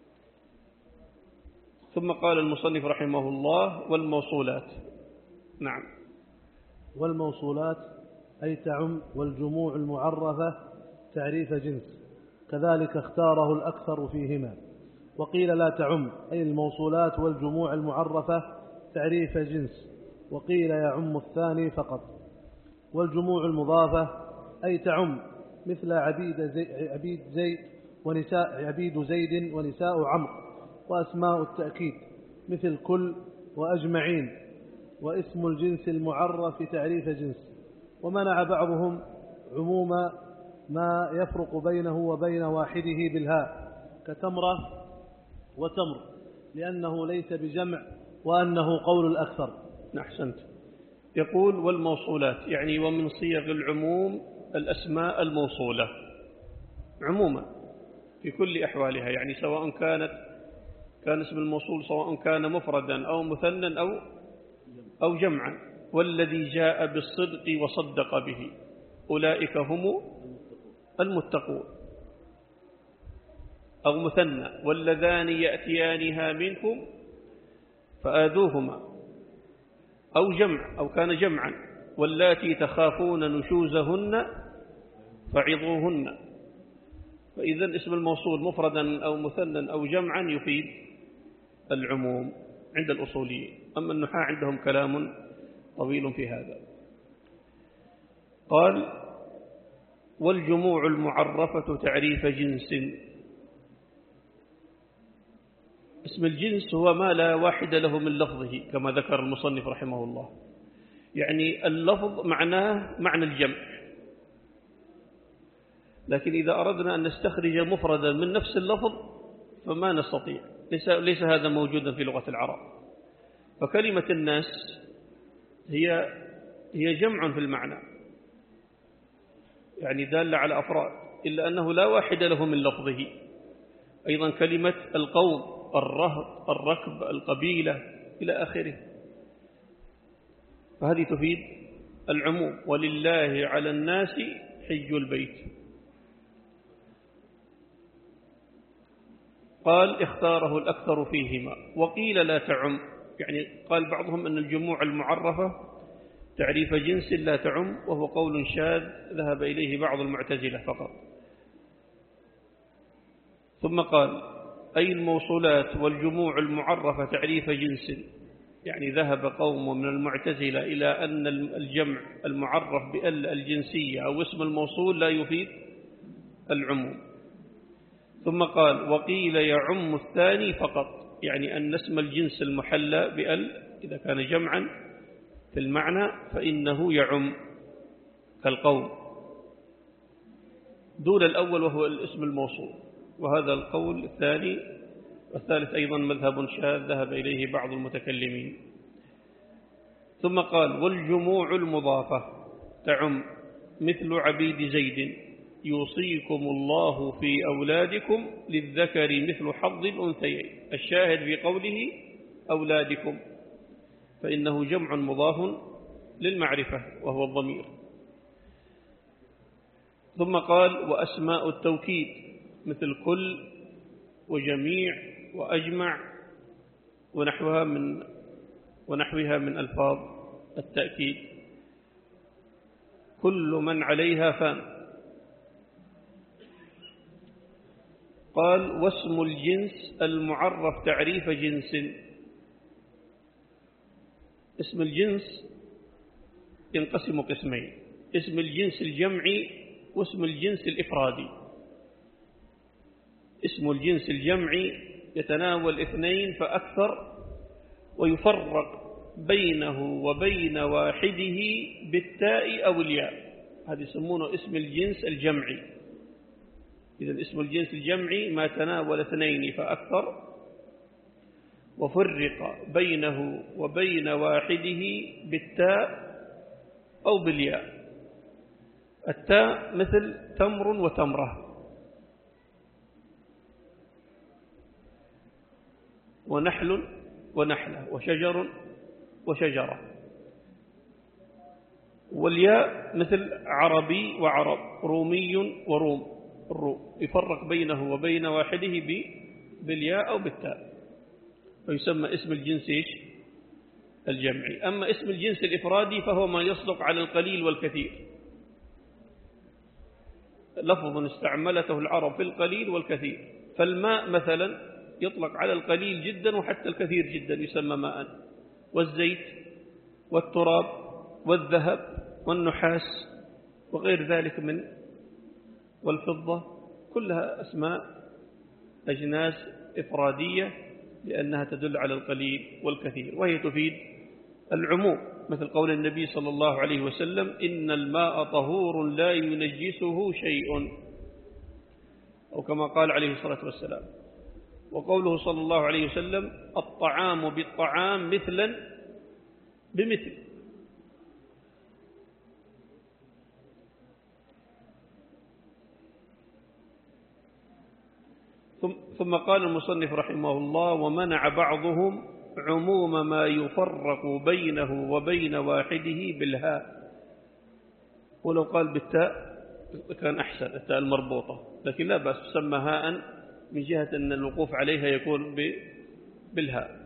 ثم قال المصنف رحمه الله والموصولات. نعم. والموصولات أي تعم والجموع المعرفة تعريف جنس، كذلك اختاره الأكثر فيهما. وقيل لا تعم أي الموصولات والجموع المعرفة تعريف جنس، وقيل يعم الثاني فقط. والجموع المضافة أي تعم، مثل عبيد زي عبيد زيد ونساء عبيد زيد ونساء عمرو، وأسماء التأكيد مثل كل وأجمعين، واسم الجنس المعرف تعريف جنس. ومنع بعضهم عموم ما يفرق بينه وبين واحده بالهاء كتمرة وتمر، لأنه ليس بجمع وأنه قول الأكثر. أحسنت. يقول والموصولات، يعني ومن صيغ العموم الأسماء الموصولة عموما في كل أحوالها، يعني سواء كانت كان اسم الموصول سواء كان مفردا أو مثنى أو أو جمعا. والذي جاء بالصدق وصدق به أولئك هم المتقون، أو مثنى واللذان يأتيانها منكم فآذوهما، أو جمع أو كان جمعا واللاتي تخافون نشوزهن فعظوهن. فإذا اسم الموصول مفردا أو مثنى أو جمعا يفيد العموم عند الأصوليين. أما النحاة عندهم كلام طويل في هذا. قال والجموع المعرفة تعريف جنس. اسم الجنس هو ما لا واحد له من لفظه كما ذكر المصنف رحمه الله، يعني اللفظ معناه معنى الجمع، لكن إذا أردنا أن نستخرج مفردا من نفس اللفظ فما نستطيع، ليس, ليس هذا موجودا في لغة العرب. فكلمة الناس هي هي جمع في المعنى، يعني دالة على أفراد، إلا أنه لا واحد له من لفظه. أيضا كلمة القوم، الرهط، الركب، القبيلة إلى آخره، فهذه تفيد العموم. ولله على الناس حج البيت. قال اختاره الأكثر فيهما. وقيل لا تعم، يعني قال بعضهم أن الجموع المعرفة تعريف جنس لا تعم، وهو قول شاذ ذهب إليه بعض المعتزلة فقط. ثم قال أي الموصولات والجموع المعرفة تعريف جنس، يعني ذهب قوم من المعتزلة إلى أن الجمع المعرف بأل الجنسية أو اسم الموصول لا يفيد العموم. ثم قال وقيل يعم الثاني فقط، يعني أن اسم الجنس المحلى بأل إذا كان جمعا في المعنى فإنه يعم كالقوم، دون الأول وهو الاسم الموصول. وهذا القول الثاني. والثالث أيضا مذهب شاذ ذهب إليه بعض المتكلمين. ثم قال والجموع المضافة تعم، مثل عبيد زيد يوصيكم الله في أولادكم للذكر مثل حظ الأنثيين. الشاهد في قوله أولادكم فإنه جمع مضاف للمعرفة وهو الضمير. ثم قال وأسماء التوكيد مثل كل وجميع وأجمع ونحوها من ونحوها من ألفاظ التأكيد. كل من عليها فان. قال واسم الجنس المعرف تعريف جنس. اسم الجنس ينقسم قسمين: اسم الجنس الجمعي واسم الجنس الإفرادي. اسم الجنس الجمعي يتناول اثنين فأكثر، ويفرق بينه وبين واحده بالتاء أو الياء، هذا يسمونه اسم الجنس الجمعي. إذن اسم الجنس الجمعي ما تناول اثنين فأكثر وفرق بينه وبين واحده بالتاء أو بالياء. التاء مثل تمر وتمرة، ونحل ونحلة، وشجر وشجرة. والياء مثل عربي وعرب، رومي وروم، الروم، يفرق بينه وبين واحده بالياء أو بالتاء، فيسمى اسم الجنس الجمعي. أما اسم الجنس الإفرادي فهو ما يصدق على القليل والكثير، لفظ استعملته العرب في القليل والكثير. فالماء مثلا يطلق على القليل جدا وحتى الكثير جدا يسمى ماء، والزيت والتراب والذهب والنحاس وغير ذلك من والفضة، كلها أسماء أجناس إفرادية لأنها تدل على القليل والكثير، وهي تفيد العموم، مثل قول النبي صلى الله عليه وسلم: إن الماء طهور لا ينجسه شيء، أو كما قال عليه الصلاة والسلام. وقوله صلى الله عليه وسلم: الطعام بالطعام مثلا بمثل. ثم قال المصنف رحمه الله: ومنع بعضهم عموم ما يفرق بينه وبين واحده بالهاء. ولو قال بالتاء كان أحسن، التاء المربوطة، لكن لا بأس تسمى هاء من جهة أن الوقوف عليها يكون بالهاء.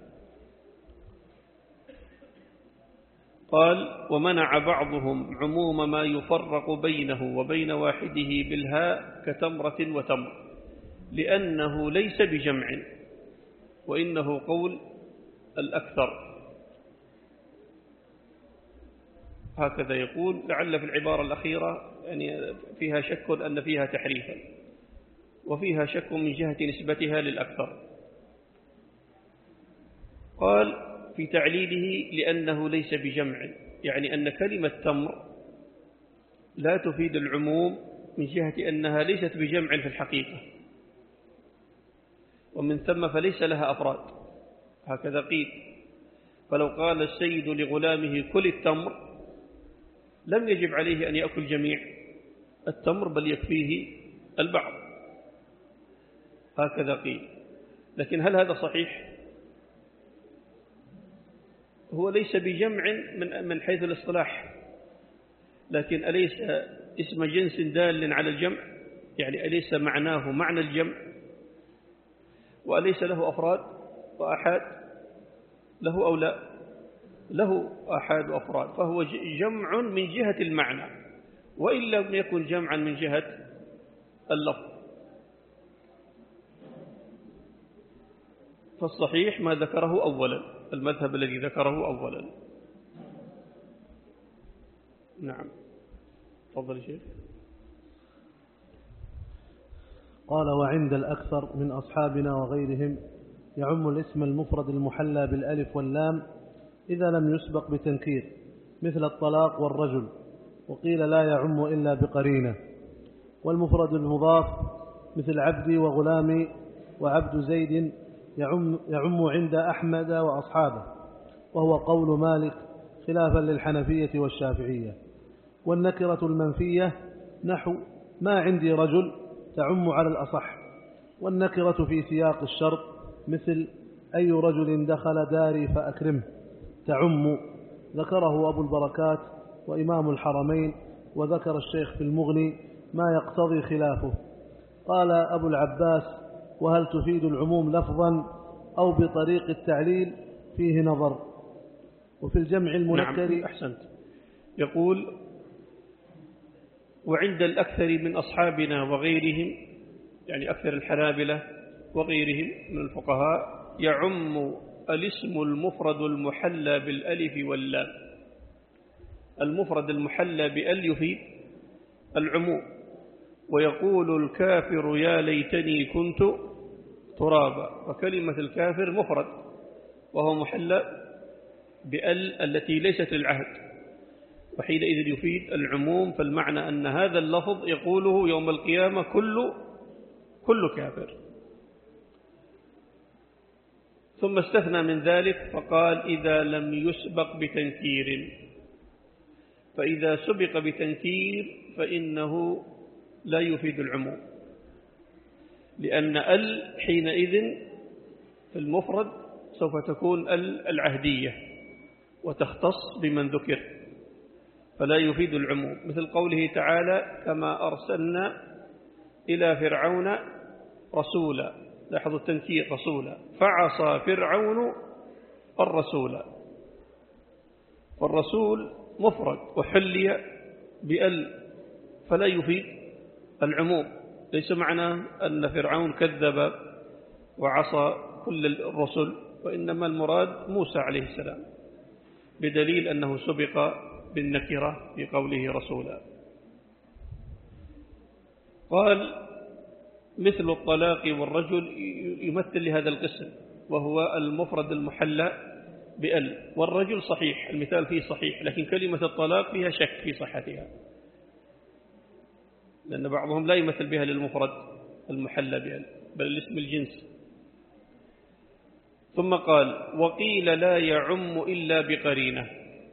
قال: ومنع بعضهم عموم ما يفرق بينه وبين واحده بالهاء كتمرة وتمر، لأنه ليس بجمع، وإنه قول الأكثر. هكذا يقول، لعل في العبارة الأخيرة يعني فيها شك أن فيها تحريفا، وفيها شك من جهة نسبتها للأكثر. قال في تعليله: لأنه ليس بجمع، يعني أن كلمة تمر لا تفيد العموم من جهة أنها ليست بجمع في الحقيقة، ومن ثم فليس لها أفراد، هكذا قيل. فلو قال السيد لغلامه: كل التمر، لم يجب عليه أن يأكل جميع التمر، بل يكفيه البعض، هكذا قيل. لكن هل هذا صحيح؟ هو ليس بجمع من من حيث الاصطلاح، لكن أليس اسم جنس دال على الجمع؟ يعني أليس معناه معنى الجمع؟ وأليس له أفراد وأحاد؟ له أو لا؟ له أحاد وأفراد، فهو جمع من جهة المعنى، وإن لم يكن جمعا من جهة اللفظ. فالصحيح ما ذكره أولا، المذهب الذي ذكره أولا. نعم، تفضل شيخ. قال: وعند الأكثر من أصحابنا وغيرهم يعم الاسم المفرد المحلى بالألف واللام إذا لم يسبق بتنكير، مثل الطلاق والرجل، وقيل لا يعم إلا بقرينة. والمفرد المضاف مثل عبدي وغلامي وعبد زيد يعم, يعم عند أحمد وأصحابه، وهو قول مالك خلافا للحنفية والشافعية. والنكرة المنفية نحو ما عندي رجل تعم على الأصح. والنكرة في سياق الشرط مثل أي رجل دخل داري فأكرمه تعم، ذكره أبو البركات وإمام الحرمين، وذكر الشيخ في المغني ما يقتضي خلافه. قال أبو العباس: وهل تفيد العموم لفظا أو بطريق التعليل؟ فيه نظر. وفي الجمع المنكر. نعم، أحسنت. يقول: وعند الأكثر من أصحابنا وغيرهم، يعني أكثر الحنابلة وغيرهم من الفقهاء، يعم الاسم المفرد المحلى بالألف واللام. المفرد المحلى بأل يفيد العموم. ويقول الكافر: يا ليتني كنت ترابا. فكلمة الكافر مفرد وهو محلى بأل التي ليست للعهد، وحينئذ يفيد العموم. فالمعنى أن هذا اللفظ يقوله يوم القيامة كل كل كافر. ثم استثنى من ذلك فقال: إذا لم يسبق بتنكير. فإذا سبق بتنكير فإنه لا يفيد العموم، لأن ال حينئذ في المفرد سوف تكون ال العهدية وتختص بمن ذكر، فلا يفيد العموم. مثل قوله تعالى: كما أرسلنا إلى فرعون رسولا. لاحظوا التنكير، رسولا. فعصى فرعون الرسول. والرسول مفرد وحلي بأل، فلا يفيد العموم. ليس معنى أن فرعون كذب وعصى كل الرسل، وإنما المراد موسى عليه السلام. بدليل أنه سبق بالنكرة في قوله رسولا. قال مثل الطلاق والرجل يمثل لهذا القسم، وهو المفرد المحلى بأل. والرجل صحيح، المثال فيه صحيح، لكن كلمة الطلاق فيها شك في صحتها، لأن بعضهم لا يمثل بها للمفرد المحلى بأل بل الاسم الجنس. ثم قال وقيل لا يعم إلا بقرينة.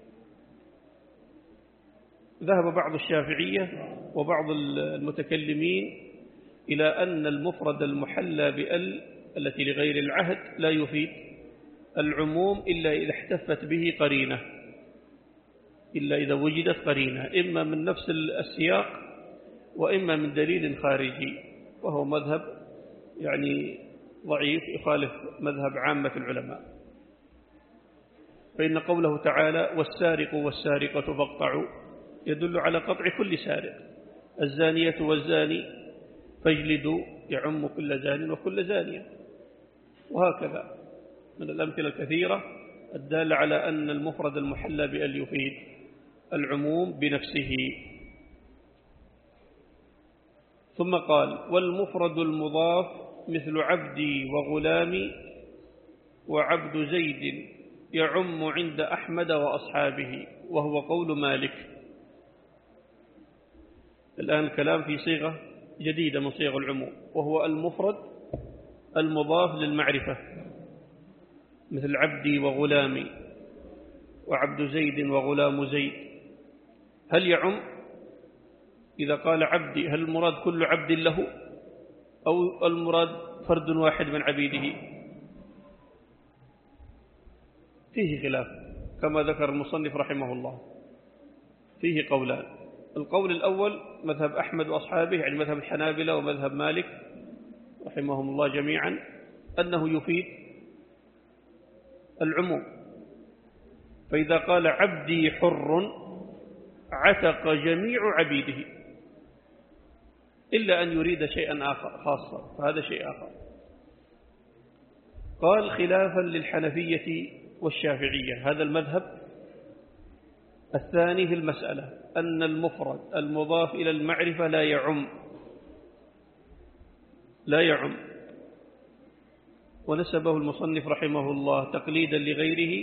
ذهب بعض الشافعية وبعض المتكلمين إلى أن المفرد المحلى بأل التي لغير العهد لا يفيد العموم إلا إذا احتفت به قرينة، إلا إذا وجدت قرينة، إما من نفس السياق وإما من دليل خارجي، وهو مذهب يعني ضعيف يخالف مذهب عامة العلماء. فإن قوله تعالى والسارق والسارقة فاقطعوا يدل على قطع كل سارق. الزانية والزاني فاجلدوا يعم كل زان وكل زانية، وهكذا من الأمثلة الكثيرة الدالة على أن المفرد المحلى بأل يفيد العموم بنفسه. ثم قال والمفرد المضاف مثل عبدي وغلامي وعبد زيد يعم عند أحمد وأصحابه، وهو قول مالك. الآن الكلام في صيغة جديدة من صيغ العموم، وهو المفرد المضاف للمعرفة، مثل عبدي وغلامي وعبد زيد وغلام زيد. هل يعم إذا قال عبدي هل المراد كل عبد له أو المراد فرد واحد من عبيده؟ فيه خلاف كما ذكر المصنف رحمه الله، فيه قولان. القول الأول مذهب أحمد وأصحابه، يعني مذهب الحنابلة ومذهب مالك رحمهم الله جميعا، أنه يفيد العموم. فإذا قال عبدي حر عتق جميع عبيده إلا أن يريد شيئا آخر خاصا، فهذا شيء آخر. قال خلافا للحنفية والشافعية، هذا المذهب الثاني في المسألة، أن المفرد المضاف إلى المعرفة لا يعم لا يعم ونسبه المصنف رحمه الله تقليدا لغيره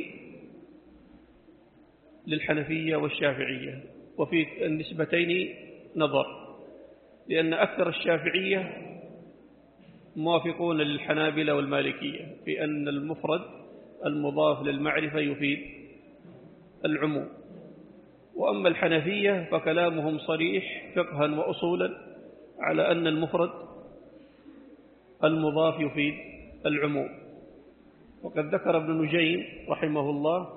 للحنفية والشافعية. وفي النسبتين نظر، لأن أكثر الشافعية موافقون للحنابلة والمالكية في أن المفرد المضاف للمعرفة يفيد العموم، وأما الحنفية فكلامهم صريح فقها وأصولا على أن المفرد المضاف يفيد العموم. وقد ذكر ابن نجيم رحمه الله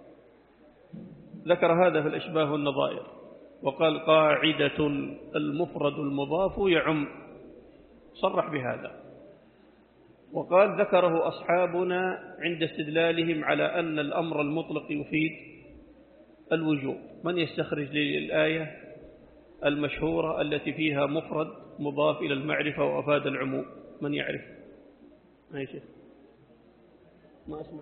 ذكر هذا في الأشباه والنظائر، وقال قاعدة المفرد المضاف يعم، صرح بهذا. وقال ذكره أصحابنا عند استدلالهم على أن الأمر المطلق يفيد الوجوب. من يستخرج للآية المشهورة التي فيها مفرد مضاف إلى المعرفة وأفاد العموم؟ من يعرف؟ أي شيء ما أسمع.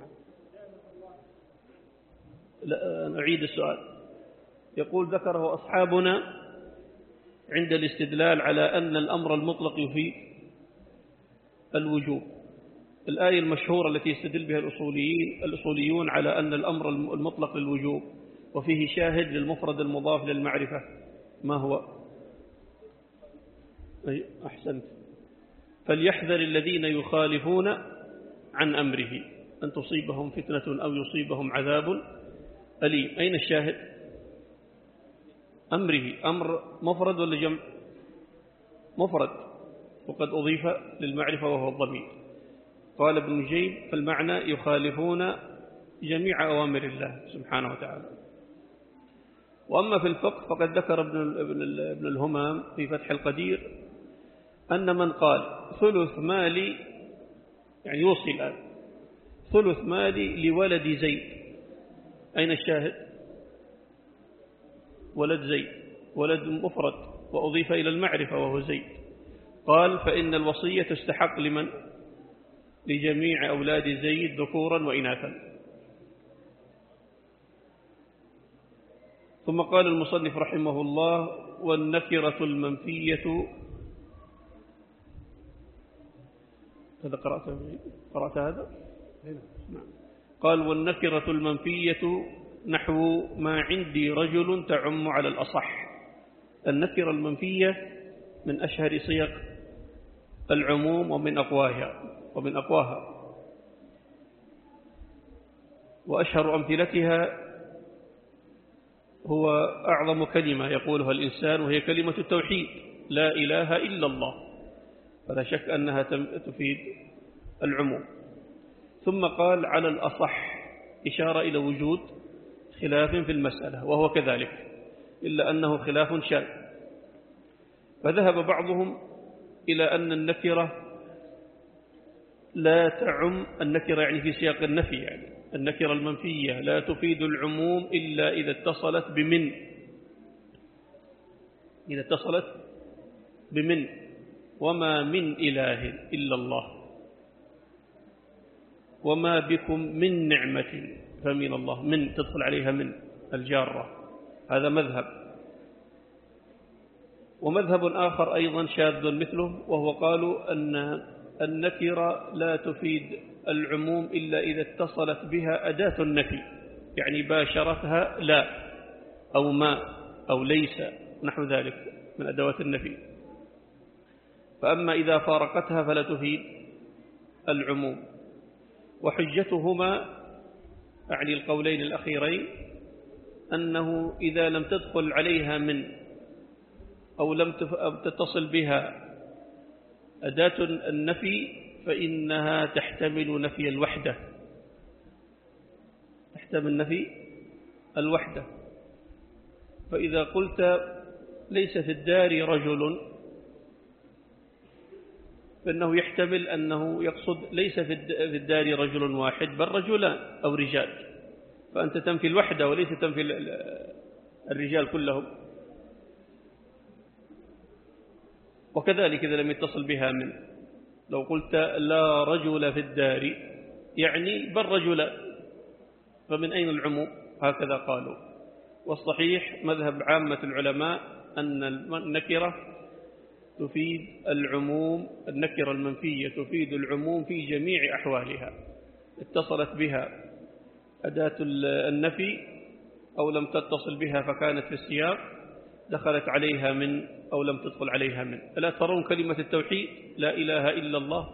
لا نعيد السؤال. يقول ذكره أصحابنا عند الاستدلال على أن الأمر المطلق يفيد الوجوب. الآية المشهورة التي يستدل بها الأصوليين الأصوليون على أن الأمر المطلق للوجوب وفيه شاهد للمفرد المضاف للمعرفة، ما هو؟ أي أحسنت. فليحذر الذين يخالفون عن أمره أن تصيبهم فتنة أو يصيبهم عذاب أليم. أين الشاهد؟ أمره. أمر مفرد ولا جمع؟ مفرد، وقد أضيف للمعرفة وهو الضمير. قال ابن نجيم فالمعنى يخالفون جميع أوامر الله سبحانه وتعالى. وأما في الفقه فقد ذكر ابن الهمام في فتح القدير أن من قال ثلث مالي، يعني يوصي الآن ثلث مالي لولد زيد، أين الشاهد؟ ولد زيد، ولد مفرد وأضيف إلى المعرفة وهو زيد. قال فإن الوصية تستحق لمن؟ لجميع أولاد زيد ذكورا وإناثا. ثم قال المصنف رحمه الله: والنكرة المنفية. هذا قرأت قرأت هذا؟ نعم. قال: والنكرة المنفية نحو ما عندي رجل تعم على الأصح. النكرة المنفية من أشهر صيغ العموم ومن أقواها ومن أقواها وأشهر أمثلتها هو أعظم كلمة يقولها الإنسان، وهي كلمة التوحيد: لا إله إلا الله، فلا شك أنها تفيد العموم. ثم قال: على الأصح، إشارة إلى وجود خلاف في المسألة، وهو كذلك، إلا أنه خلاف شاذ. فذهب بعضهم إلى أن النكرة لا تعم، النكرة يعني في سياق النفي، يعني النكرة المنفية لا تفيد العموم إلا إذا اتصلت بمن، إذا اتصلت بمن، وما من إله إلا الله، وما بكم من نعمة فمن الله. من تدخل عليها من الجارة، هذا مذهب. ومذهب آخر أيضا شاذ مثله، وهو قالوا أن النكرة لا تفيد العموم إلا إذا اتصلت بها أداة النفي، يعني باشرتها لا أو ما أو ليس نحو ذلك من أدوات النفي. فأما إذا فارقتها فلا تفيد العموم. وحجتهما، أعني القولين الأخيرين، أنه إذا لم تدخل عليها من أو لم تتصل بها أداة النفي فإنها تحتمل نفي الوحدة، تحتمل نفي الوحدة. فإذا قلت ليس في الدار رجل، فإنه يحتمل أنه يقصد ليس في الدار رجل واحد بل رجلان أو رجال، فأنت تنفي الوحدة وليس تنفي الرجال كلهم. وكذلك إذا لم يتصل بها من، لو قلت لا رجل في الدار يعني بل رجلان، فمن أين العموم؟ هكذا قالوا. والصحيح مذهب عامة العلماء أن النكرة تفيد العموم، النكرة المنفية تفيد العموم في جميع أحوالها، اتصلت بها أداة النفي أو لم تتصل بها فكانت في السياق، دخلت عليها من أو لم تدخل عليها من. ألا ترون كلمة التوحيد لا إله إلا الله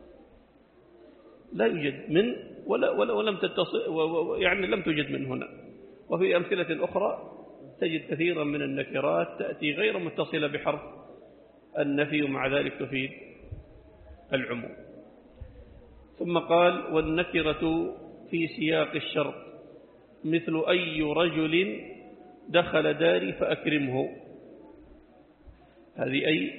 لا يوجد من ولا ولا ولم تتصل، يعني لم توجد من هنا. وفي أمثلة أخرى تجد كثيرا من النكرات تأتي غير متصلة بحرف النفي ومع ذلك تفيد العموم. ثم قال: والنكرة في سياق الشرط مثل أي رجل دخل داري فأكرمه. هذه أي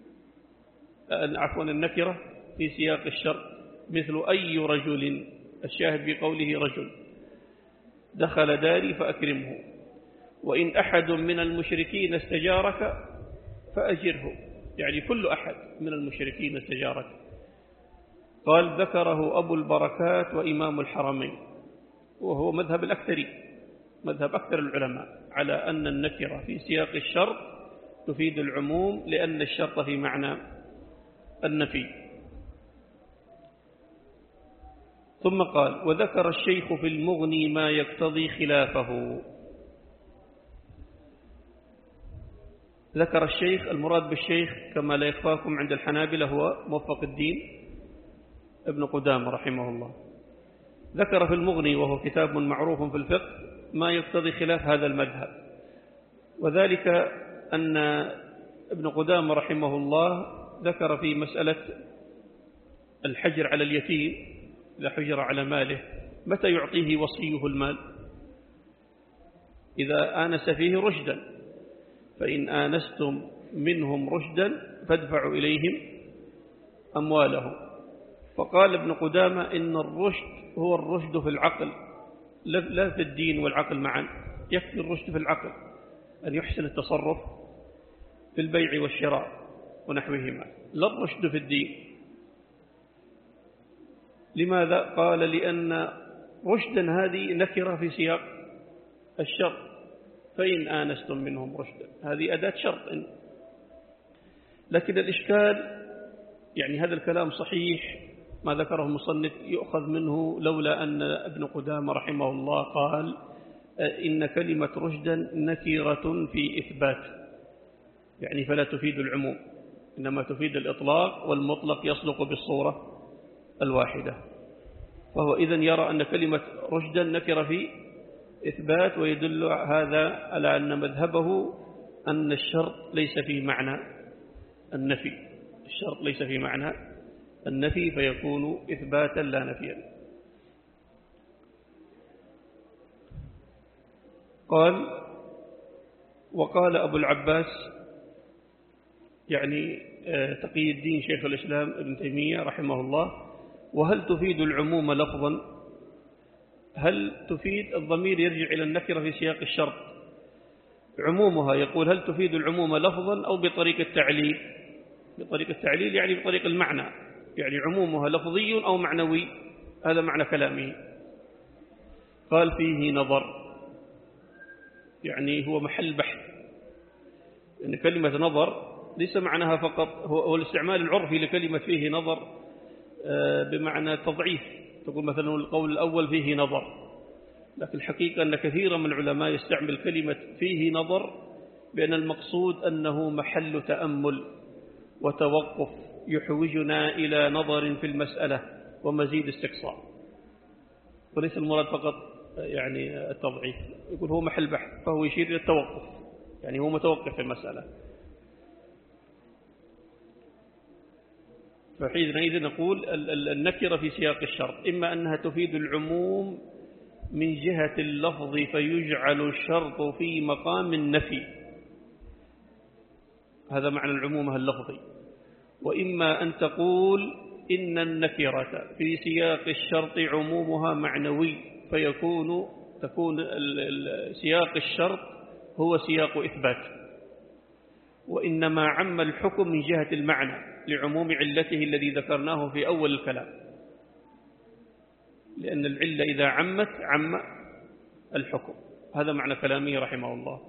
عفوا النكرة في سياق الشرط مثل أي رجل، الشاهد بقوله رجل، دخل داري فأكرمه. وإن أحد من المشركين استجارك فأجره، يعني كل أحد من المشركين استجارك. قال: ذكره أبو البركات وإمام الحرمين، وهو مذهب الأكثرين، مذهب أكثر العلماء على أن النكرة في سياق الشرط تفيد العموم، لأن الشرط في معنى النفي. ثم قال: وذكر الشيخ في المغني ما يقتضي خلافه. ذكر الشيخ، المراد بالشيخ كما لا يخفاكم عند الحنابلة هو موفق الدين ابن قدامة رحمه الله. ذكر في المغني وهو كتاب معروف في الفقه ما يقتضي خلاف هذا المذهب، وذلك أن ابن قدامة رحمه الله ذكر في مسألة الحجر على اليتيم إذا حجر على ماله متى يعطيه وصيه المال؟ إذا آنس فيه رشدا، فإن آنستم منهم رشدا فادفعوا إليهم أموالهم. فقال ابن قدامة إن الرشد هو الرشد في العقل لا في الدين والعقل معا، يكفي الرشد في العقل أن يحسن التصرف في البيع والشراء ونحوهما، لا الرشد في الدين. لماذا؟ قال: لأن رشدا هذه نكرة في سياق الشر، فإن آنستم منهم رشدا، هذه أداة شرط. لكن الإشكال يعني هذا الكلام صحيح ما ذكره المصنف يؤخذ منه لولا أن ابن قدامة رحمه الله قال إن كلمة رشدا نكرة في إثبات، يعني فلا تفيد العموم، إنما تفيد الإطلاق، والمطلق يصدق بالصورة الواحدة. فهو إذن يرى أن كلمة رشدا نكرة في إثبات، ويدل هذا على أن مذهبه أن الشرط ليس في معنى النفي، الشرط ليس في معنى النفي، فيكون إثباتا لا نفيا. قال وقال أبو العباس يعني تقي الدين شيخ الإسلام ابن تيمية رحمه الله: وهل تفيد العموم لفظا؟ هل تفيد؟ الضمير يرجع إلى النكرة في سياق الشرط. عمومها يقول هل تفيد العموم لفظا أو بطريق التعليل؟ بطريق التعليل يعني بطريق المعنى، يعني عمومها لفظي أو معنوي، هذا معنى كلامه. قال فيه نظر، يعني هو محل بحث، إن كلمة نظر ليس معناها فقط هو الاستعمال العرفي لكلمة فيه نظر بمعنى تضعيف، تقول مثلا القول الأول فيه نظر، لكن الحقيقة أن كثيرا من العلماء يستعمل كلمة فيه نظر بأن المقصود أنه محل تأمل وتوقف يحوجنا إلى نظر في المسألة ومزيد استقصاء، وليس المراد فقط يعني التضعيف. يقول هو محل بحث، فهو يشير إلى التوقف، يعني هو متوقف في المسألة. فحينئذ نقول النكرة في سياق الشرط إما أنها تفيد العموم من جهة اللفظ فيجعل الشرط في مقام النفي، هذا معنى العموم اللفظي، وإما أن تقول إن النكرة في سياق الشرط عمومها معنوي، فيكون تكون سياق الشرط هو سياق إثبات، وإنما عم الحكم من جهة المعنى لعموم علته الذي ذكرناه في أول الكلام، لأن العلة إذا عمت عم الحكم. هذا معنى كلامه رحمه الله.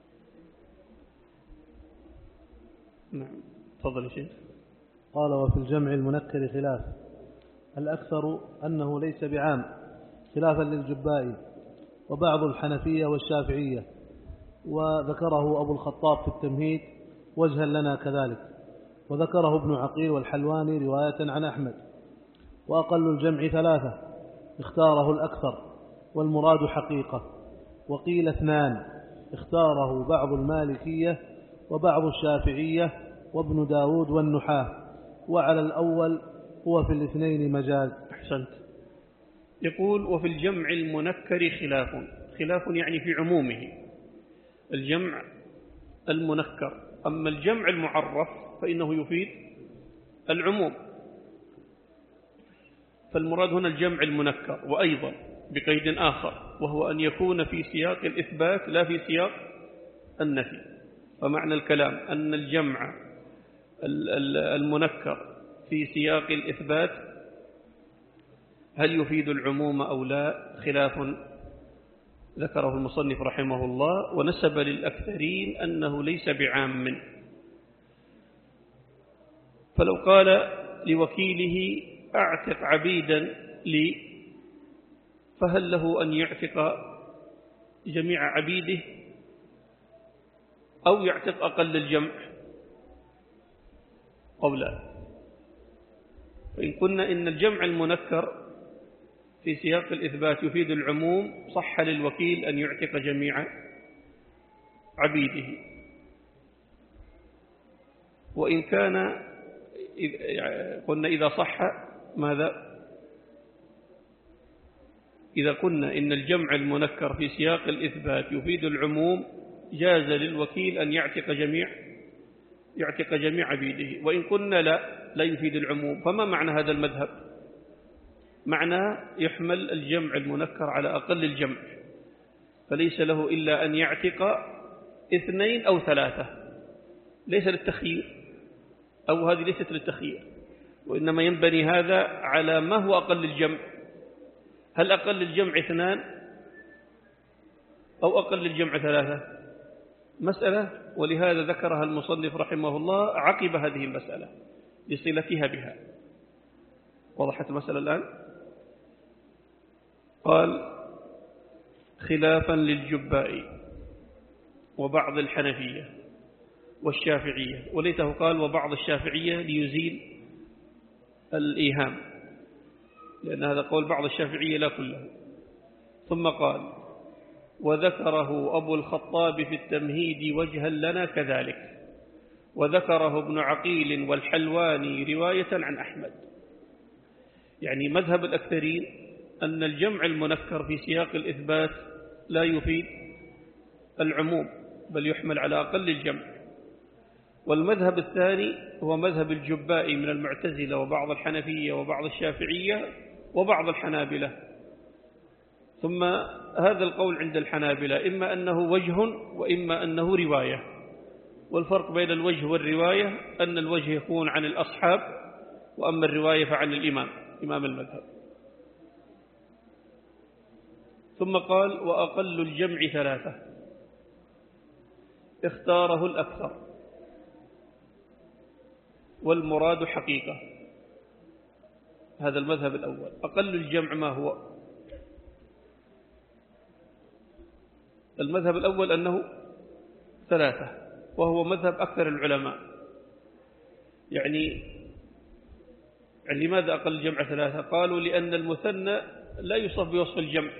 نعم تفضل يا شيخ. قال وفي الجمع المنكر خلاف، الأكثر أنه ليس بعام خلافا للجبائي وبعض الحنفية والشافعية، وذكره أبو الخطاب في التمهيد وجها لنا كذلك، وذكره ابن عقيل والحلواني رواية عن أحمد. وأقل الجمع ثلاثة اختاره الأكثر والمراد حقيقة، وقيل اثنان اختاره بعض المالكية وبعض الشافعية وابن داود والنحاة، وعلى الأول هو في الاثنين مجاز. أحسنت. يقول وفي الجمع المنكر خلاف، خلاف يعني في عمومه الجمع المنكر، أما الجمع المعرف فإنه يفيد العموم، فالمراد هنا الجمع المنكر، وأيضا بقيد آخر وهو أن يكون في سياق الإثبات لا في سياق النفي. فمعنى الكلام أن الجمع المنكر في سياق الإثبات هل يفيد العموم أو لا خلاف ذكره المصنف رحمه الله، ونسب للأكثرين أنه ليس بعام. فلو قال لوكيله أعتق عبيدا لي، فهل له أن يعتق جميع عبيده أو يعتق أقل الجمع أو لا؟ فإن قلنا إن الجمع المنكر في سياق الإثبات يفيد العموم، صح للوكيل أن يعتق جميع عبيده. وإن كان قلنا إذا صح ماذا؟ إذا قلنا إن الجمع المنكر في سياق الإثبات يفيد العموم، جاز للوكيل أن يعتق جميع يعتق جميع عبيده. وإن قلنا لا لا يفيد العموم، فما معنى هذا المذهب؟ معنى يحمل الجمع المنكر على أقل الجمع، فليس له إلا أن يعتق اثنين أو ثلاثة، ليس للتخيير، أو هذه ليست للتخيير، وإنما ينبني هذا على ما هو أقل الجمع. هل أقل الجمع اثنان أو أقل الجمع ثلاثة؟ مسألة، ولهذا ذكرها المصنف رحمه الله عقب هذه المسألة لصلتها بها. وضحت المسألة الآن؟ قال: خلافا للجبائي وبعض الحنفية والشافعية، وليته قال وبعض الشافعية ليزيل الإيهام، لأن هذا قول بعض الشافعية لا كله. ثم قال: وذكره أبو الخطاب في التمهيد وجها لنا كذلك، وذكره ابن عقيل والحلواني رواية عن أحمد. يعني مذهب الأكثرين أن الجمع المنكر في سياق الإثبات لا يفيد العموم، بل يحمل على أقل الجمع. والمذهب الثاني هو مذهب الجبائي من المعتزلة وبعض الحنفية وبعض الشافعية وبعض الحنابلة. ثم هذا القول عند الحنابلة إما أنه وجه وإما أنه رواية، والفرق بين الوجه والرواية أن الوجه يكون عن الأصحاب، وأما الرواية فعن الإمام إمام المذهب. ثم قال: وأقل الجمع ثلاثة اختاره الأكثر والمراد حقيقة. هذا المذهب الأول. أقل الجمع ما هو؟ المذهب الأول أنه ثلاثة، وهو مذهب أكثر العلماء. يعني لماذا أقل الجمع ثلاثة؟ قالوا لأن المثنى لا يوصف بوصف الجمع،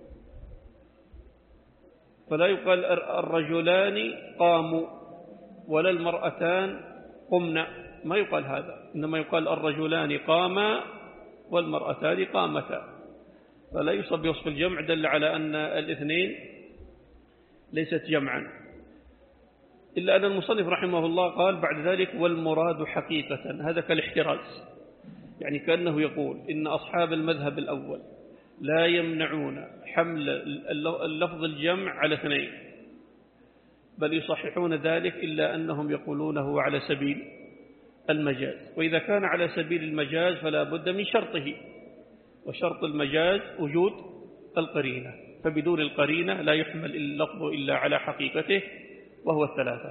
فلا يقال الرجلان قاموا ولا المرأتان قمنا، ما يقال هذا، إنما يقال الرجلان قاما والمرأتان قامتا، فلا يوصف بوصف الجمع، دل على أن الاثنين ليست جمعا. إلا أن المصنف رحمه الله قال بعد ذلك: والمراد حقيقة. هذا كالاحتراز، يعني كأنه يقول إن أصحاب المذهب الأول لا يمنعون حمل اللفظ الجمع على اثنين، بل يصححون ذلك، إلا أنهم يقولونه على سبيل المجاز. وإذا كان على سبيل المجاز فلا بد من شرطه، وشرط المجاز وجود القرينة، فبدون القرينة لا يحمل اللفظ إلا على حقيقته وهو الثلاثة.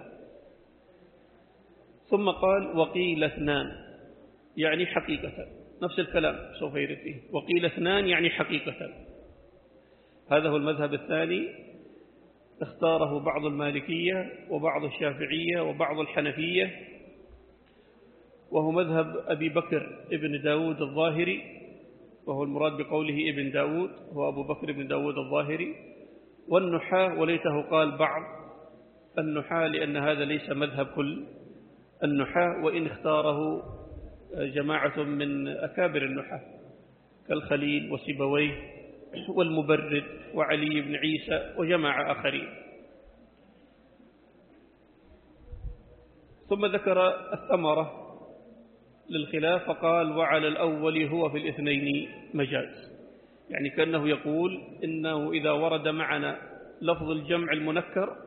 ثم قال: وقيل اثنان يعني حقيقة، نفس الكلام سوف يرد فيه. وقيل اثنان يعني حقيقة. هذا هو المذهب الثاني، اختاره بعض المالكية وبعض الشافعية وبعض الحنفية، وهو مذهب أبي بكر ابن داود الظاهري، وهو المراد بقوله ابن داود هو أبو بكر ابن داود الظاهري، والنحاة، وليته قال بعض النحاة، لأن هذا ليس مذهب كل النحاة، وإن اختاره جماعة من أكابر النحاة كالخليل وسيبويه والمبرد وعلي بن عيسى وجماعة آخرين. ثم ذكر الثمرة للخلاف فقال: وعلى الأول هو في الاثنين مجاز. يعني كأنه يقول إنه إذا ورد معنا لفظ الجمع المنكر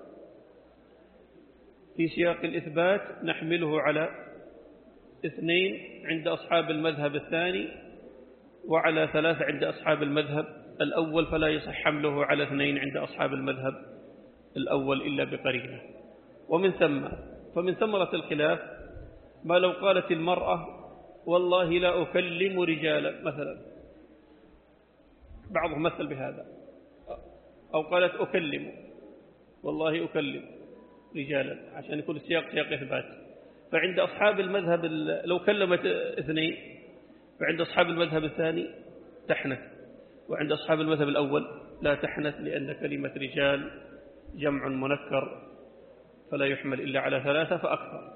في سياق الإثبات نحمله على اثنين عند أصحاب المذهب الثاني، وعلى ثلاثة عند أصحاب المذهب الأول، فلا يصح حمله على اثنين عند أصحاب المذهب الأول إلا بقرينة. ومن ثم فمن ثمرة الخلاف ما لو قالت المرأة: والله لا أكلم رجالا مثلا، بعضهم مثل بهذا، أو قالت أكلم، والله أكلم رجالا، عشان يكون السياق سياق إثبات. فعند أصحاب المذهب لو كلمت اثنين، فعند أصحاب المذهب الثاني تحنث، وعند أصحاب المذهب الأول لا تحنث، لأن كلمة رجال جمع منكر فلا يحمل إلا على ثلاثة فأكثر.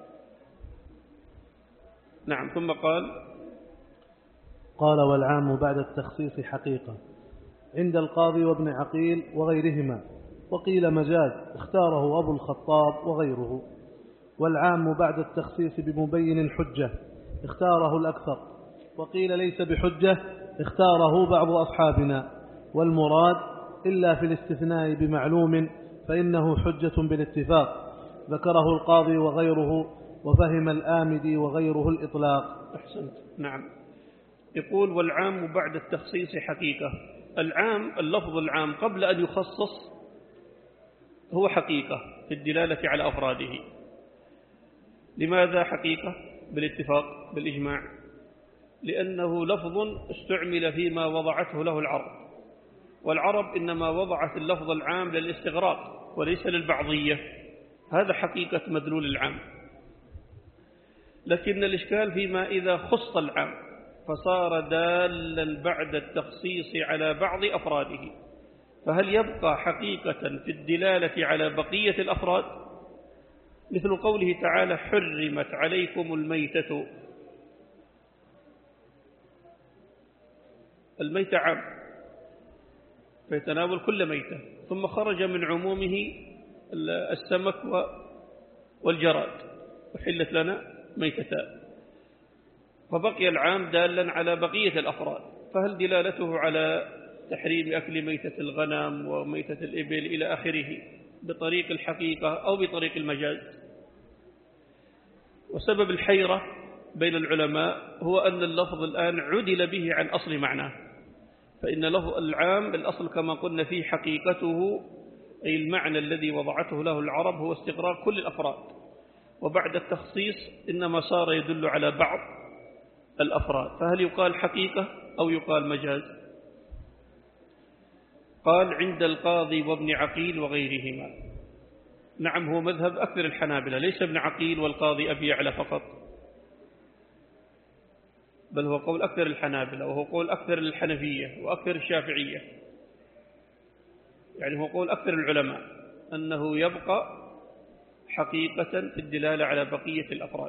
نعم. ثم قال: قال: والعام بعد التخصيص حقيقة عند القاضي وابن عقيل وغيرهما، وقيل مجاز اختاره أبو الخطاب وغيره. والعام بعد التخصيص بمبين حجة اختاره الأكثر، وقيل ليس بحجة اختاره بعض أصحابنا. والمراد إلا في الاستثناء بمعلوم فإنه حجة بالاتفاق، ذكره القاضي وغيره، وفهم الآمدي وغيره الإطلاق. أحسنت. نعم. يقول: والعام بعد التخصيص حقيقة. العام، اللفظ العام قبل أن يخصص هو حقيقة في الدلالة على أفراده. لماذا حقيقة بالاتفاق بالإجماع؟ لأنه لفظ استعمل فيما وضعته له العرب، والعرب إنما وضعت اللفظ العام للاستغراق وليس للبعضية. هذا حقيقة مدلول العام. لكن الإشكال فيما إذا خص العام فصار دالا بعد التخصيص على بعض أفراده، فهل يبقى حقيقة في الدلالة على بقية الأفراد؟ مثل قوله تعالى حرمت عليكم الميتة. الميتة عام فيتناول كل ميتة، ثم خرج من عمومه السمك والجراد وحلت لنا ميتتان، فبقي العام دالا على بقية الأفراد. فهل دلالته على تحريم أكل ميتة الغنم وميتة الإبل إلى آخره بطريق الحقيقة أو بطريق المجاز؟ وسبب الحيرة بين العلماء هو أن اللفظ الآن عدل به عن أصل معناه. فإن لفظ العام الأصل كما قلنا فيه حقيقته، أي المعنى الذي وضعته له العرب هو استغراق كل الأفراد، وبعد التخصيص إنما صار يدل على بعض الأفراد. فهل يقال حقيقة أو يقال مجاز؟ قال عند القاضي وابن عقيل وغيرهما. نعم، هو مذهب أكثر الحنابلة، ليس ابن عقيل والقاضي أبي يعلى فقط، بل هو قول أكثر الحنابلة، وهو قول أكثر الحنفية وأكثر الشافعية. يعني هو قول أكثر العلماء أنه يبقى حقيقة في الدلالة على بقية الأفراد.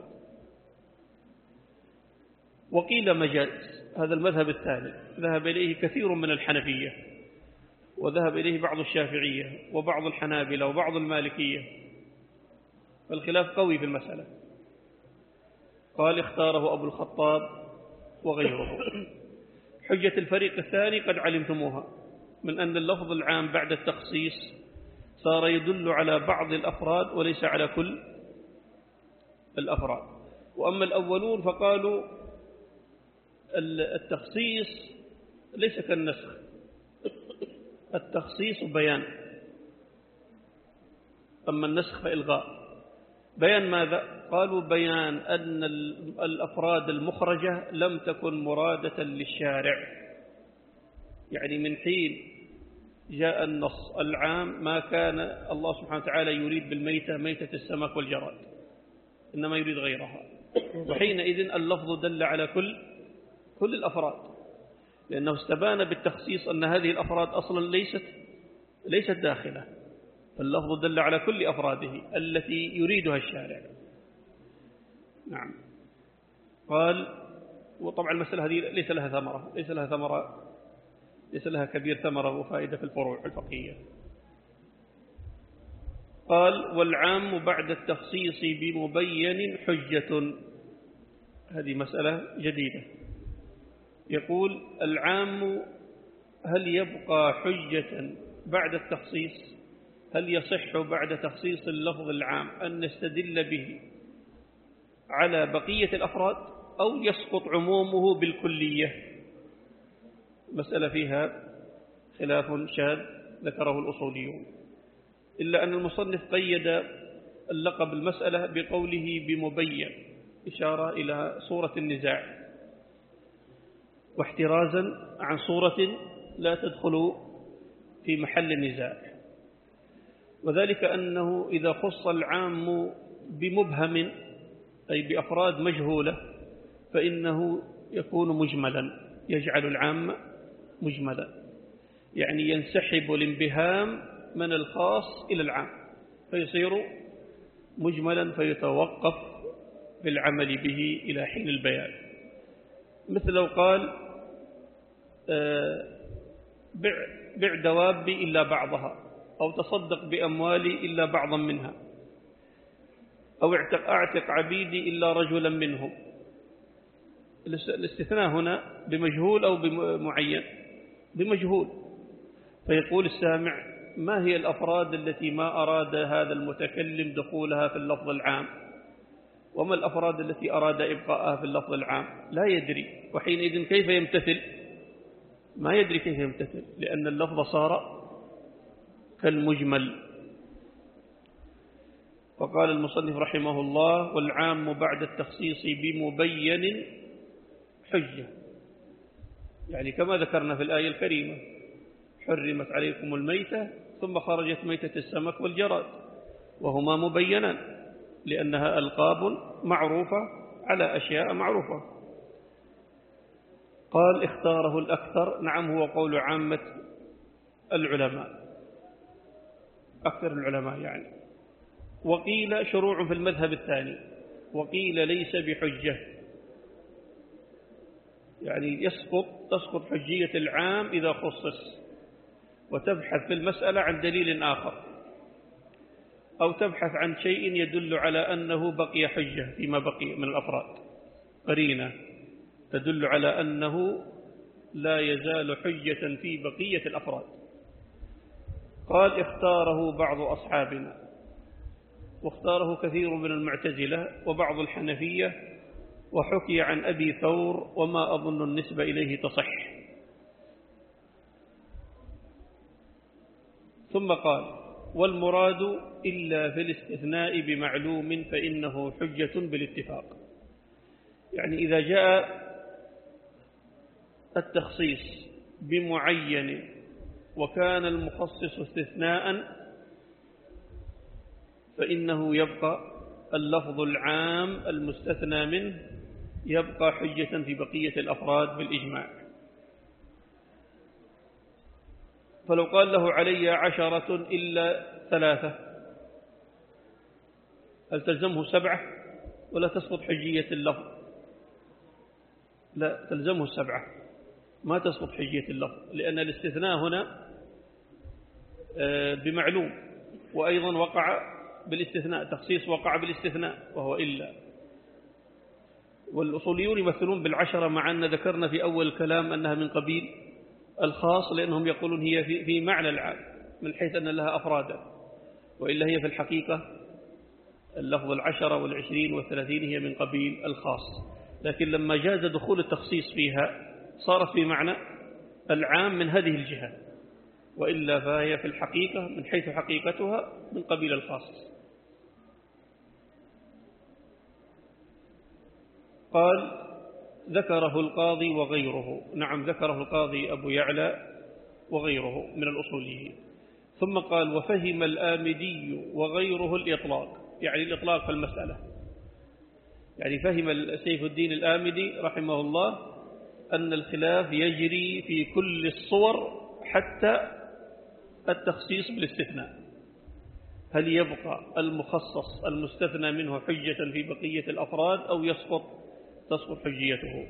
وقيل مجاز، هذا المذهب الثالث ذهب إليه كثير من الحنفية، وذهب إليه بعض الشافعية وبعض الحنابلة وبعض المالكية، فالخلاف قوي في المسألة. قال اختاره أبو الخطاب وغيره. حجة الفريق الثاني قد علمتموها، من أن اللفظ العام بعد التخصيص صار يدل على بعض الأفراد وليس على كل الأفراد. وأما الأولون فقالوا التخصيص ليس كالنسخ، التخصيص بيان، أما النسخ فإلغاء. بيان ماذا؟ قالوا بيان أن الأفراد المخرجة لم تكن مرادة للشارع. يعني من حين جاء النص العام ما كان الله سبحانه وتعالى يريد بالميتة ميتة السمك والجراد، إنما يريد غيرها، وحينئذ اللفظ دل على كل كل الأفراد، لأنه استبان بالتخصيص أن هذه الأفراد أصلا ليست ليست داخلة، فاللفظ دل على كل أفراده التي يريدها الشارع. نعم. قال وطبعا المسألة هذه ليس لها ثمرة ليس لها ثمرة ليس لها كبير ثمرة وفائدة في الفروع الفقهية. قال والعام بعد التخصيص بمبين حجة. هذه مسألة جديدة. يقول العام هل يبقى حجة بعد التخصيص؟ هل يصح بعد تخصيص اللفظ العام أن نستدل به على بقية الأفراد أو يسقط عمومه بالكلية؟ مسألة فيها خلاف شاذ ذكره الأصوليون، إلا أن المصنف قيد اللقب المسألة بقوله بمبين، إشارة إلى صورة النزاع، واحترازا عن صورة لا تدخل في محل النزاع. وذلك أنه إذا خص العام بمبهم أي بأفراد مجهولة فإنه يكون مجملا، يجعل العام مجملا، يعني ينسحب الانبهام من الخاص إلى العام فيصير مجملا فيتوقف بالعمل به إلى حين البيان. مثل لو قال بع, بع دوابي إلا بعضها، أو تصدق بأموالي إلا بعضا منها، أو اعتق, اعتق عبيدي إلا رجلا منهم. الاستثناء هنا بمجهول أو بمعين؟ بمجهول. فيقول السامع ما هي الأفراد التي ما أراد هذا المتكلم دخولها في اللفظ العام، وما الأفراد التي أراد إبقاءها في اللفظ العام؟ لا يدري. وحينئذ كيف يمتثل؟ ما يدري كيف يمتثل، لأن اللفظ صار كالمجمل. فقال المصنف رحمه الله: والعام بعد التخصيص بمبين حجة، يعني كما ذكرنا في الآية الكريمة: حرمت عليكم الميتة، ثم خرجت ميتة السمك والجراد، وهما مبينان لأنها ألقاب معروفة على أشياء معروفة. قال: اختاره الأكثر. نعم، هو قول عامة العلماء، أكثر العلماء يعني. وقيل شروع في المذهب الثاني، وقيل ليس بحجة، يعني يسقط تسقط حجية العام إذا خصص، وتبحث في المسألة عن دليل آخر، أو تبحث عن شيء يدل على أنه بقي حجة فيما بقي من الأفراد، قرينة تدل على أنه لا يزال حجة في بقية الأفراد. قال: اختاره بعض أصحابنا، واختاره كثير من المعتزلة وبعض الحنفية، وحكي عن أبي ثور، وما أظن النسبة إليه تصح. ثم قال: والمراد إلا في الاستثناء بمعلوم فإنه حجة بالاتفاق. يعني إذا جاء التخصيص بمعين وكان المخصص استثناء، فإنه يبقى اللفظ العام المستثنى منه يبقى حجة في بقية الأفراد بالإجماع. فلو قال له: علي عشرة إلا ثلاثة، هل تلزمه سبعة ولا تسقط حجية اللفظ؟ لا، تلزمه السبعة، ما تسقط حجية اللفظ، لأن الاستثناء هنا بمعلوم، وأيضا وقع بالاستثناء، تخصيص وقع بالاستثناء وهو إلا. والأصوليون يمثلون بالعشرة، مع أن ذكرنا في أول الكلام أنها من قبيل الخاص، لأنهم يقولون هي في, في معنى العام من حيث أن لها أفرادا، وإلا هي في الحقيقة اللفظ العشرة والعشرين والثلاثين هي من قبيل الخاص، لكن لما جاز دخول التخصيص فيها صارت في معنى العام من هذه الجهة، وإلا فهي في الحقيقة من حيث حقيقتها من قبيل الخاص. قال: ذكره القاضي وغيره. نعم، ذكره القاضي أبو يعلى وغيره من الأصوليين. ثم قال: وفهم الآمدي وغيره الإطلاق، يعني الإطلاق في المسألة، يعني فهم سيف الدين الآمدي رحمه الله أن الخلاف يجري في كل الصور حتى التخصيص بالاستثناء، هل يبقى المخصص المستثنى منه حجة في بقية الأفراد أو يسقط تسقط حجيته.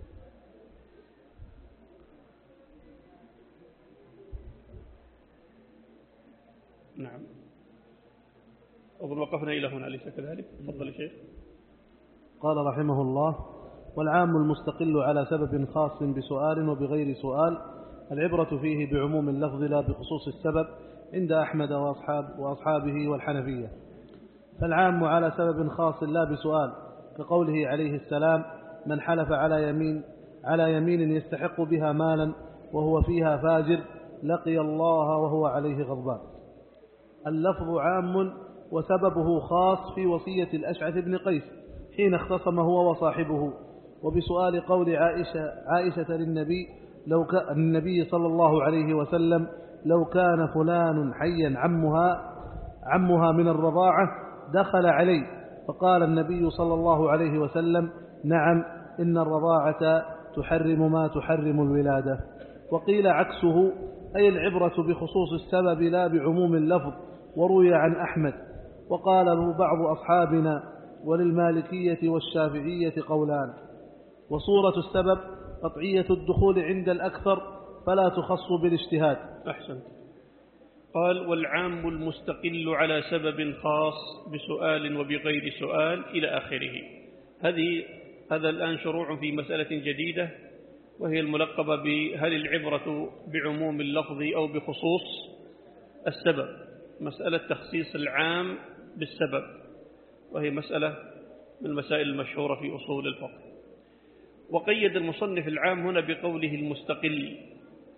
نعم، أظن وقفنا إلى هنا، أليس كذلك؟ تفضل شيخ. قال رحمه الله: والعام المستقل على سبب خاص بسؤال وبغير سؤال، العبرة فيه بعموم اللفظ لا بخصوص السبب عند أحمد وأصحاب وأصحابه والحنفية. فالعام على سبب خاص لا بسؤال، كقوله عليه السلام: من حلف على يمين على يمين يستحق بها مالا وهو فيها فاجر لقي الله وهو عليه غضبان. اللفظ عام وسببه خاص في وصية الأشعث بن قيس حين اختصم هو وصاحبه، وبسؤال قول عائشة, عائشة للنبي لو كان النبي صلى الله عليه وسلم: لو كان فلان حيا عمها عمها من الرضاعة دخل علي، فقال النبي صلى الله عليه وسلم: نعم، إن الرضاعة تحرم ما تحرم الولادة. وقيل عكسه، أي العبرة بخصوص السبب لا بعموم اللفظ. وروي عن أحمد وقال له بعض أصحابنا، وللمالكية والشافعية قولان. وصورة السبب قطعية الدخول عند الأكثر فلا تخص بالاجتهاد. أحسنت. قال: والعام المستقل على سبب خاص بسؤال وبغير سؤال إلى آخره. هذه هذا الآن شروع في مسألة جديدة، وهي الملقبة بهل العبرة بعموم اللفظ أو بخصوص السبب، مسألة تخصيص العام بالسبب، وهي مسألة من المسائل المشهورة في أصول الفقه. وقيد المصنف العام هنا بقوله المستقل،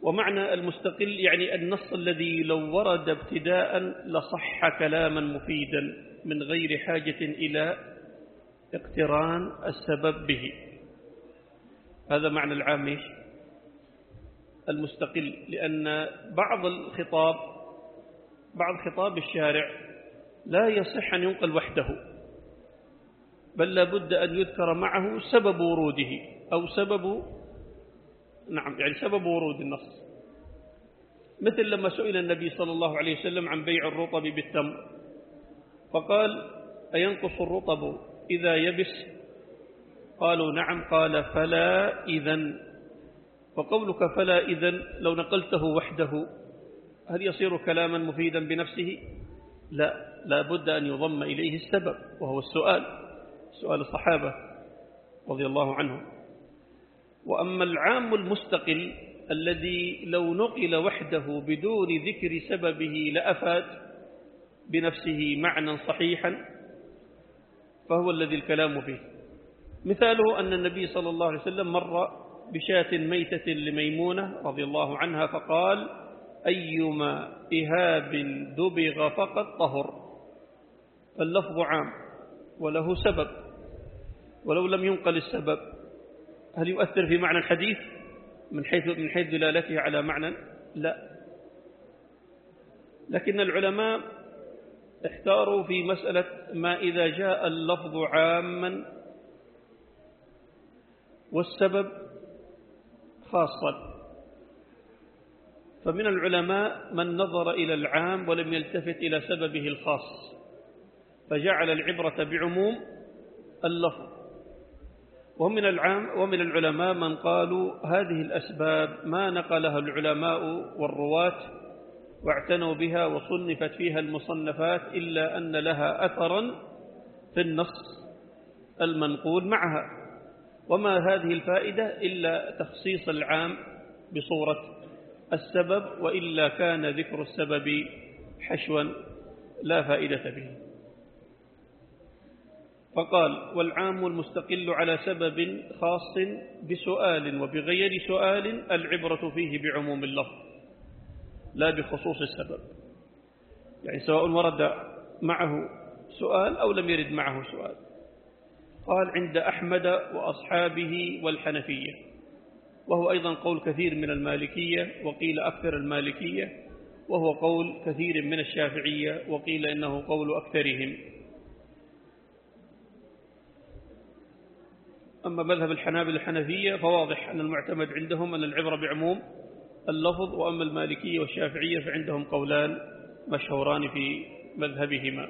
ومعنى المستقل يعني النص الذي لو ورد ابتداء لصح كلاما مفيدا من غير حاجة إلى اقتران السبب به. هذا معنى العام المستقل، لأن بعض الخطاب بعض خطاب الشارع لا يصح أن ينقل وحده، بل لا بد أن يذكر معه سبب وروده أو سبب نعم يعني سبب ورود النص. مثل لما سئل النبي صلى الله عليه وسلم عن بيع الرطب بالتمر فقال: أينقص الرطب إذا يبس؟ قالوا: نعم. قال: فلا إذن. وقولك فلا إذن لو نقلته وحده هل يصير كلاما مفيدا بنفسه؟ لا، لا بد أن يضم إليه السبب، وهو السؤال، سؤال الصحابة رضي الله عنهم. وأما العام المستقل الذي لو نقل وحده بدون ذكر سببه لأفاد بنفسه معنى صحيحا فهو الذي الكلام فيه. مثاله أن النبي صلى الله عليه وسلم مر بشاة ميتة لميمونة رضي الله عنها فقال: أيما إهاب دبغ فقد طهر. فاللفظ عام وله سبب، ولو لم ينقل السبب هل يؤثر في معنى الحديث من حيث من حيث دلالته على معنى؟ لا. لكن العلماء احتاروا في مسألة ما إذا جاء اللفظ عاما والسبب خاصا. فمن العلماء من نظر إلى العام ولم يلتفت إلى سببه الخاص فجعل العبرة بعموم اللفظ. ومن العام ومن العلماء من قالوا هذه الأسباب ما نقلها العلماء والرواة واعتنوا بها وصنفت فيها المصنفات إلا أن لها أثرا في النص المنقول معها، وما هذه الفائدة إلا تخصيص العام بصورة السبب، وإلا كان ذكر السبب حشوا لا فائدة به. فقال: والعام المستقل على سبب خاص بسؤال وبغير سؤال العبرة فيه بعموم اللفظ لا بخصوص السبب، يعني سواء ورد معه سؤال أو لم يرد معه سؤال. قال: عند أحمد وأصحابه والحنفية، وهو أيضا قول كثير من المالكية وقيل أكثر المالكية، وهو قول كثير من الشافعية وقيل إنه قول أكثرهم. أما مذهب الحنابلة الحنفية فواضح أن المعتمد عندهم أن العبرة بعموم اللفظ، وأما المالكية والشافعية فعندهم قولان مشهوران في مذهبهما.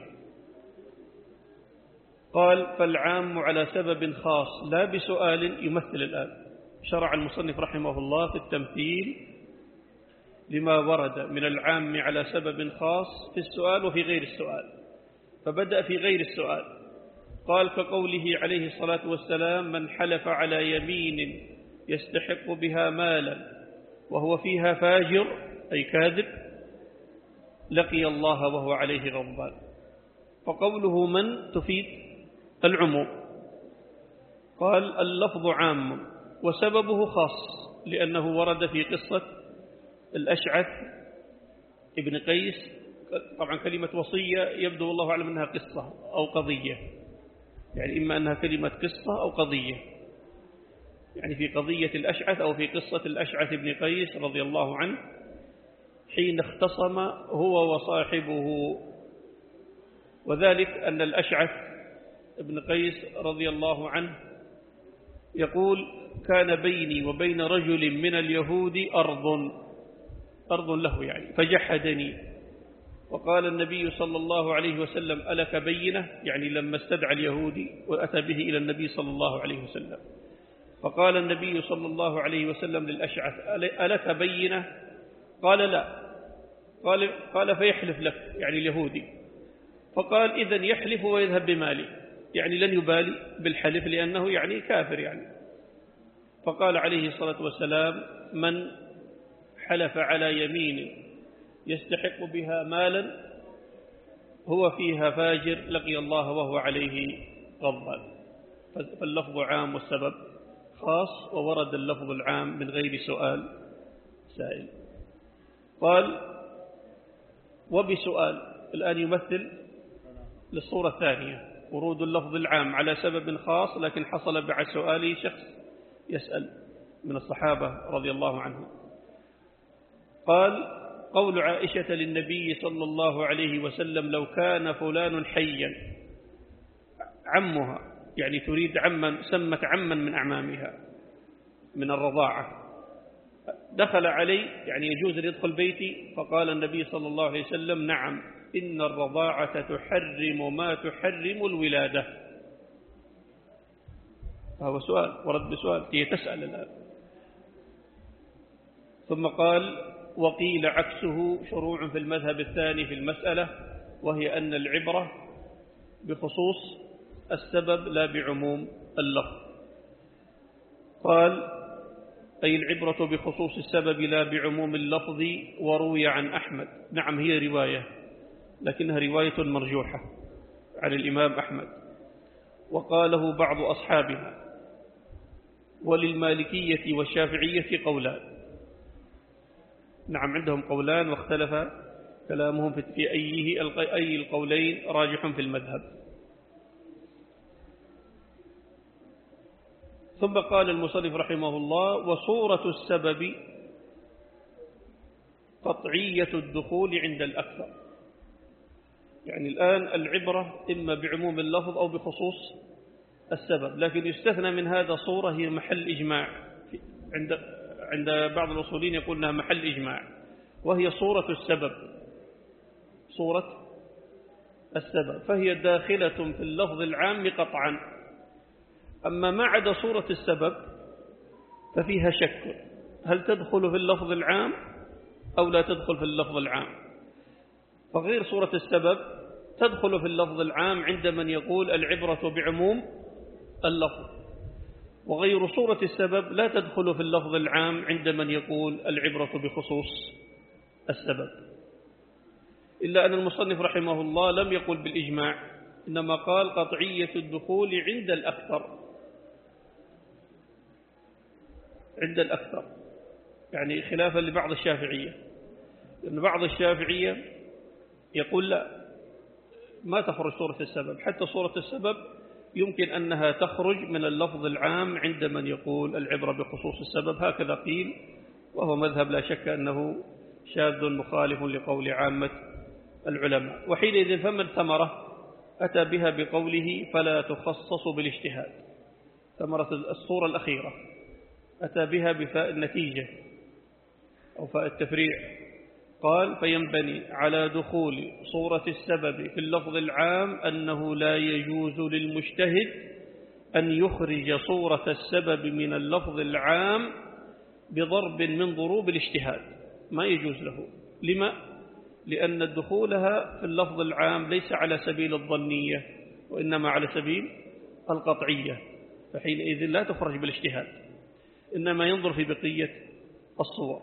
قال: فالعام على سبب خاص لا بسؤال. يمثل الآن شرع المصنف رحمه الله في التمثيل لما ورد من العام على سبب خاص في السؤال وفي غير السؤال، فبدأ في غير السؤال. قال: كقوله عليه الصلاة والسلام: من حلف على يمين يستحق بها مالا وهو فيها فاجر أي كاذب لقي الله وهو عليه غضبان. فقوله من تفيد العموم. قال: اللفظ عام وسببه خاص لأنه ورد في قصة الأشعث ابن قيس. طبعا كلمة وصية يبدو الله أعلم أنها قصة أو قضية، يعني إما أنها كلمة قصة أو قضية، يعني في قضية الأشعث أو في قصة الأشعث ابن قيس رضي الله عنه حين اختصم هو وصاحبه. وذلك أن الأشعث ابن قيس رضي الله عنه يقول: كان بيني وبين رجل من اليهود أرض أرض له يعني فجحدني، وقال النبي صلى الله عليه وسلم: ألك بينة؟ يعني لما استدعى اليهودي وأتى به إلى النبي صلى الله عليه وسلم، فقال النبي صلى الله عليه وسلم للأشعث: ألك بينة؟ قال: لا. قال, قال فيحلف لك، يعني اليهودي. فقال: إذن يحلف ويذهب بمالي، يعني لن يبالي بالحلف لأنه يعني كافر يعني. فقال عليه الصلاة والسلام: من حلف على يمين يستحق بها مالا هو فيها فاجر لقي الله وهو عليه غضبان. فاللفظ عام والسبب خاص، وورد اللفظ العام من غير سؤال السائل. قال وبسؤال، الآن يمثل للصورة الثانية ورود اللفظ العام على سبب خاص، لكن حصل بعد سؤاله شخص يسأل من الصحابة رضي الله عنهم. قال قول عائشة للنبي صلى الله عليه وسلم لو كان فلان حيا، عمها يعني تريد عما، سمت عما من أعمامها من الرضاعة، دخل علي يعني يجوز أن يدخل بيتي؟ فقال النبي صلى الله عليه وسلم نعم، إن الرضاعة تحرم ما تحرم الولادة. فهو سؤال ورد بسؤال، هي تسأل الآن. ثم قال وقيل عكسه شروع في المذهب الثاني في المسألة، وهي أن العبرة بخصوص السبب لا بعموم اللفظ. قال أي العبرة بخصوص السبب لا بعموم اللفظ. وروي عن أحمد، نعم هي رواية لكنها رواية مرجوحة عن الإمام أحمد، وقاله بعض أصحابنا. وللمالكية والشافعية قولان، نعم عندهم قولان واختلف كلامهم في أيه أي القولين راجح في المذهب. ثم قال المصنف رحمه الله وصورة السبب قطعية الدخول عند الأكثر. يعني الآن العبرة إما بعموم اللفظ أو بخصوص السبب، لكن يستثنى من هذا صورة هي محل إجماع عند عند بعض الأصوليين يقول أنها محل إجماع، وهي صورة السبب. صورة السبب فهي داخلة في اللفظ العام قطعا. أما ما عدا صورة السبب ففيها شك، هل تدخل في اللفظ العام أو لا تدخل في اللفظ العام. فغير صورة السبب تدخل في اللفظ العام عند من يقول العبرة بعموم اللفظ، وغير صورة السبب لا تدخل في اللفظ العام عند من يقول العبرة بخصوص السبب. إلا أن المصنف رحمه الله لم يقل بالإجماع، إنما قال قطعية الدخول عند الأكثر، عند الأكثر يعني خلافا لبعض الشافعية، لأن بعض الشافعية يقول لا ما تخرج صورة السبب، حتى صورة السبب يمكن أنها تخرج من اللفظ العام عند من يقول العبرة بخصوص السبب، هكذا قيل، وهو مذهب لا شك أنه شاذ مخالف لقول عامة العلماء. وحينئذ فما الثمرة؟ أتى بها بقوله فلا تخصص بالاجتهاد، ثمرة الصورة الأخيرة أتى بها بفاء النتيجة أو فاء التفريع. قال فينبني على دخول صورة السبب في اللفظ العام أنه لا يجوز للمجتهد أن يخرج صورة السبب من اللفظ العام بضرب من ضروب الاجتهاد، ما يجوز له. لما؟ لأن دخولها في اللفظ العام ليس على سبيل الظنية وإنما على سبيل القطعية، فحينئذ لا تخرج بالاجتهاد، إنما ينظر في بقية الصور.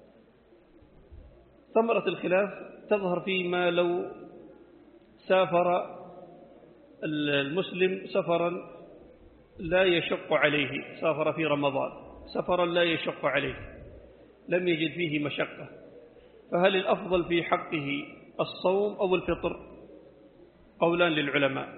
ثمرة الخلاف تظهر فيما لو سافر المسلم سفرا لا يشق عليه، سافر في رمضان سفرا لا يشق عليه لم يجد فيه مشقة، فهل الأفضل في حقه الصوم أو الفطر؟ قولان للعلماء.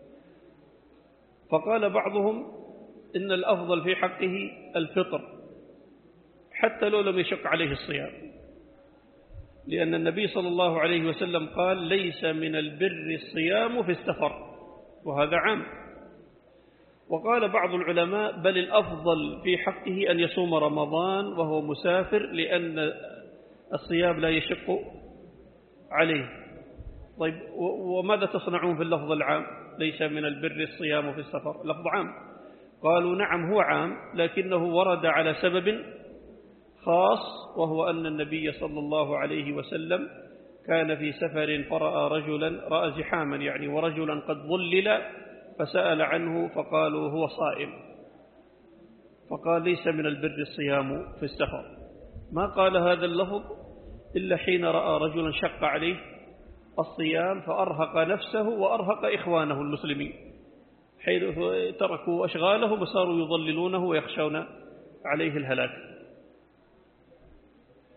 فقال بعضهم إن الأفضل في حقه الفطر حتى لو لم يشق عليه الصيام، لأن النبي صلى الله عليه وسلم قال ليس من البر الصيام في السفر، وهذا عام. وقال بعض العلماء بل الأفضل في حقه أن يصوم رمضان وهو مسافر، لأن الصيام لا يشق عليه. طيب وماذا تصنعون في اللفظ العام ليس من البر الصيام في السفر؟ لفظ عام. قالوا نعم هو عام، لكنه ورد على سبب خاص، وهو أن النبي صلى الله عليه وسلم كان في سفر فرأى رجلا، رأى زحاما يعني ورجلا قد ظلل، فسأل عنه فقالوا هو صائم، فقال ليس من البر الصيام في السفر. ما قال هذا اللفظ إلا حين رأى رجلا شق عليه الصيام فأرهق نفسه وأرهق إخوانه المسلمين، حيث تركوا أشغالهم وصاروا يضللونه ويخشون عليه الهلاك.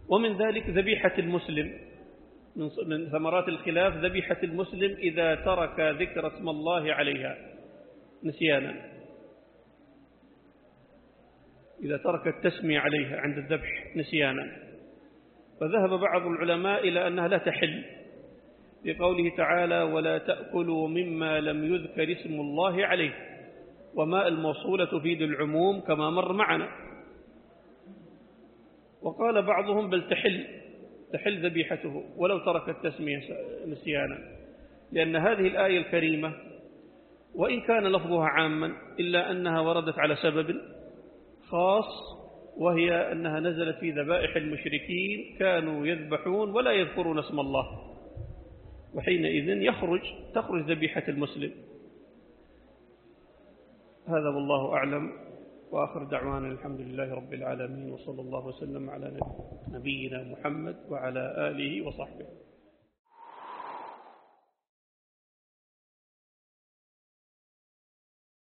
ومن ذلك ذبيحة المسلم، من ثمرات الخلاف ذبيحة المسلم إذا ترك ذكر اسم الله عليها نسيانا، إذا ترك التسمية عليها عند الذبح نسيانا. فذهب بعض العلماء إلى أنها لا تحل بقوله تعالى ولا تأكلوا مما لم يذكر اسم الله عليه، وما الموصولة تفيد العموم كما مر معنا. وقال بعضهم بل تحل تحل ذبيحته ولو ترك التسمية نسيانا، لأن هذه الآية الكريمة وإن كان لفظها عاما إلا أنها وردت على سبب خاص، وهي أنها نزلت في ذبائح المشركين كانوا يذبحون ولا يذكرون اسم الله، وحينئذ يخرج تخرج ذبيحة المسلم. هذا والله أعلم، وآخر دعوانا الحمد لله رب العالمين، وصلى الله وسلم على نبينا محمد وعلى آله وصحبه.